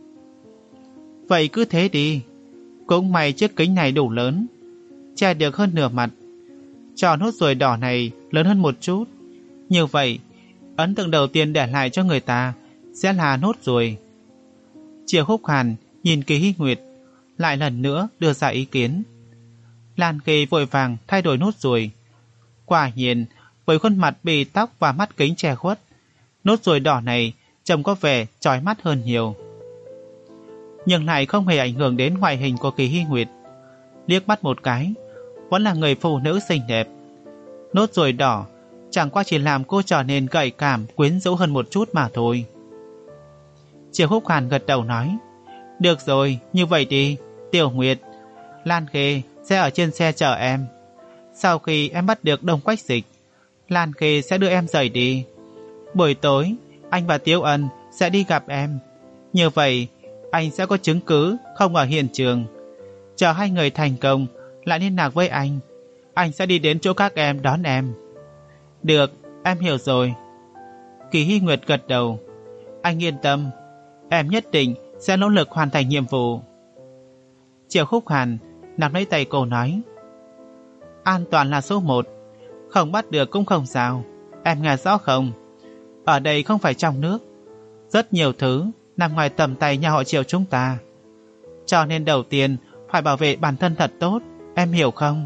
Vậy cứ thế đi, cũng may chiếc kính này đủ lớn, che được hơn nửa mặt. Cho nốt ruồi đỏ này lớn hơn một chút, như vậy ấn tượng đầu tiên để lại cho người ta sẽ là nốt ruồi. Triệu Khúc Hàn nhìn Kỳ Hy Nguyệt, lại lần nữa đưa ra ý kiến. Lan Khê vội vàng thay đổi nốt ruồi. Quả nhiên, với khuôn mặt bị tóc và mắt kính che khuất, nốt ruồi đỏ này trông có vẻ chói mắt hơn nhiều, nhưng lại không hề ảnh hưởng đến ngoại hình của Kỳ Hy Nguyệt. Liếc mắt một cái, vẫn là người phụ nữ xinh đẹp. Nốt ruồi đỏ chẳng qua chỉ làm cô trở nên gợi cảm, quyến rũ hơn một chút mà thôi. Triệu Khúc Hàn gật đầu nói: "Được rồi, như vậy đi, Tiểu Nguyệt, Lan Khê sẽ ở trên xe chờ em. Sau khi em bắt được Đông Quách Dịch, Lan Khê sẽ đưa em rời đi. Buổi tối anh và Tiếu Ân sẽ đi gặp em. Như vậy anh sẽ có chứng cứ không ở hiện trường. Chờ hai người thành công lại liên lạc với anh. Anh sẽ đi đến chỗ các em đón em." "Được, em hiểu rồi." Kỳ Hy Nguyệt gật đầu. "Anh yên tâm, em nhất định sẽ nỗ lực hoàn thành nhiệm vụ." Triệu Khúc Hàn nắm lấy tay cô nói: "An toàn là số một, không bắt được cũng không sao. Em nghe rõ không? Ở đây không phải trong nước, rất nhiều thứ nằm ngoài tầm tay nhà họ Triệu chúng ta. Cho nên đầu tiên phải bảo vệ bản thân thật tốt, em hiểu không?"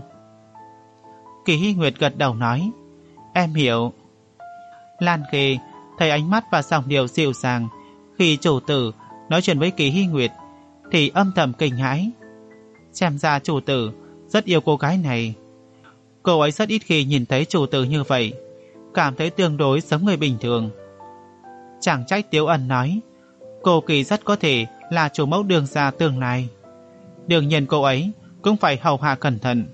Kỳ Hy Nguyệt gật đầu nói: "Em hiểu." Lan Khê thấy ánh mắt và giọng điệu dịu dàng khi chủ tử nói chuyện với Kỳ Hy Nguyệt thì âm thầm kinh hãi. Xem ra chủ tử rất yêu cô gái này. Cô ấy rất ít khi nhìn thấy chủ tử như vậy, cảm thấy tương đối giống người bình thường. Chẳng trách Tiếu Ân nói cô Kỳ rất có thể là chủ mẫu đường gia tương lai. Đương nhiên cô ấy cũng phải hầu hạ cẩn thận.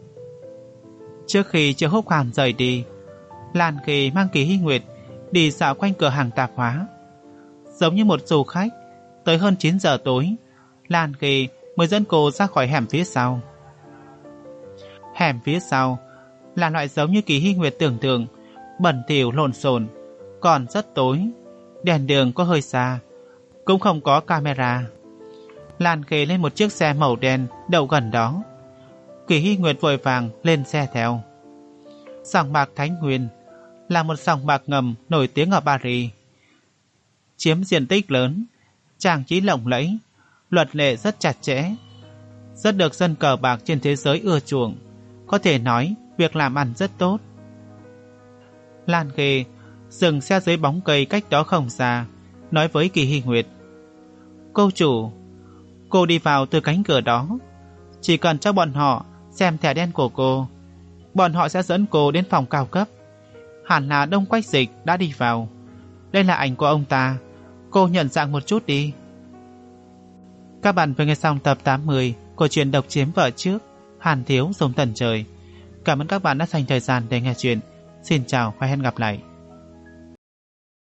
Trước khi Triệu Khúc Hàn rời đi, Lan Khê mang Kỳ Hy Nguyệt đi dạo quanh cửa hàng tạp hóa. Giống như một du khách, tới hơn chín giờ tối, Lan Khê mới dẫn cô ra khỏi hẻm phía sau. Hẻm phía sau là loại giống như Kỳ Hy Nguyệt tưởng tượng, bẩn thỉu lộn xộn, còn rất tối, đèn đường có hơi xa, cũng không có camera. Lan Khê lên một chiếc xe màu đen đậu gần đó. Kỳ Hy Nguyệt vội vàng lên xe theo. Sòng bạc Thánh Nguyên là một sòng bạc ngầm nổi tiếng ở Paris, chiếm diện tích lớn, trang trí lộng lẫy, luật lệ rất chặt chẽ, rất được dân cờ bạc trên thế giới ưa chuộng, có thể nói việc làm ăn rất tốt. Lan Khê dừng xe dưới bóng cây cách đó không xa, nói với Kỳ Hy Nguyệt: "Cô chủ, cô đi vào từ cánh cửa đó, chỉ cần cho bọn họ xem thẻ đen của cô, bọn họ sẽ dẫn cô đến phòng cao cấp. Hẳn là Đông Quách Dịch đã đi vào. Đây là ảnh của ông ta, cô nhận dạng một chút đi." Các bạn vừa nghe xong tập tám mươi của truyện Độc Chiếm Vợ Trước, Hàn Thiếu Dùng Tần Trời. Cảm ơn các bạn đã dành thời gian để nghe chuyện. Xin chào và hẹn gặp lại.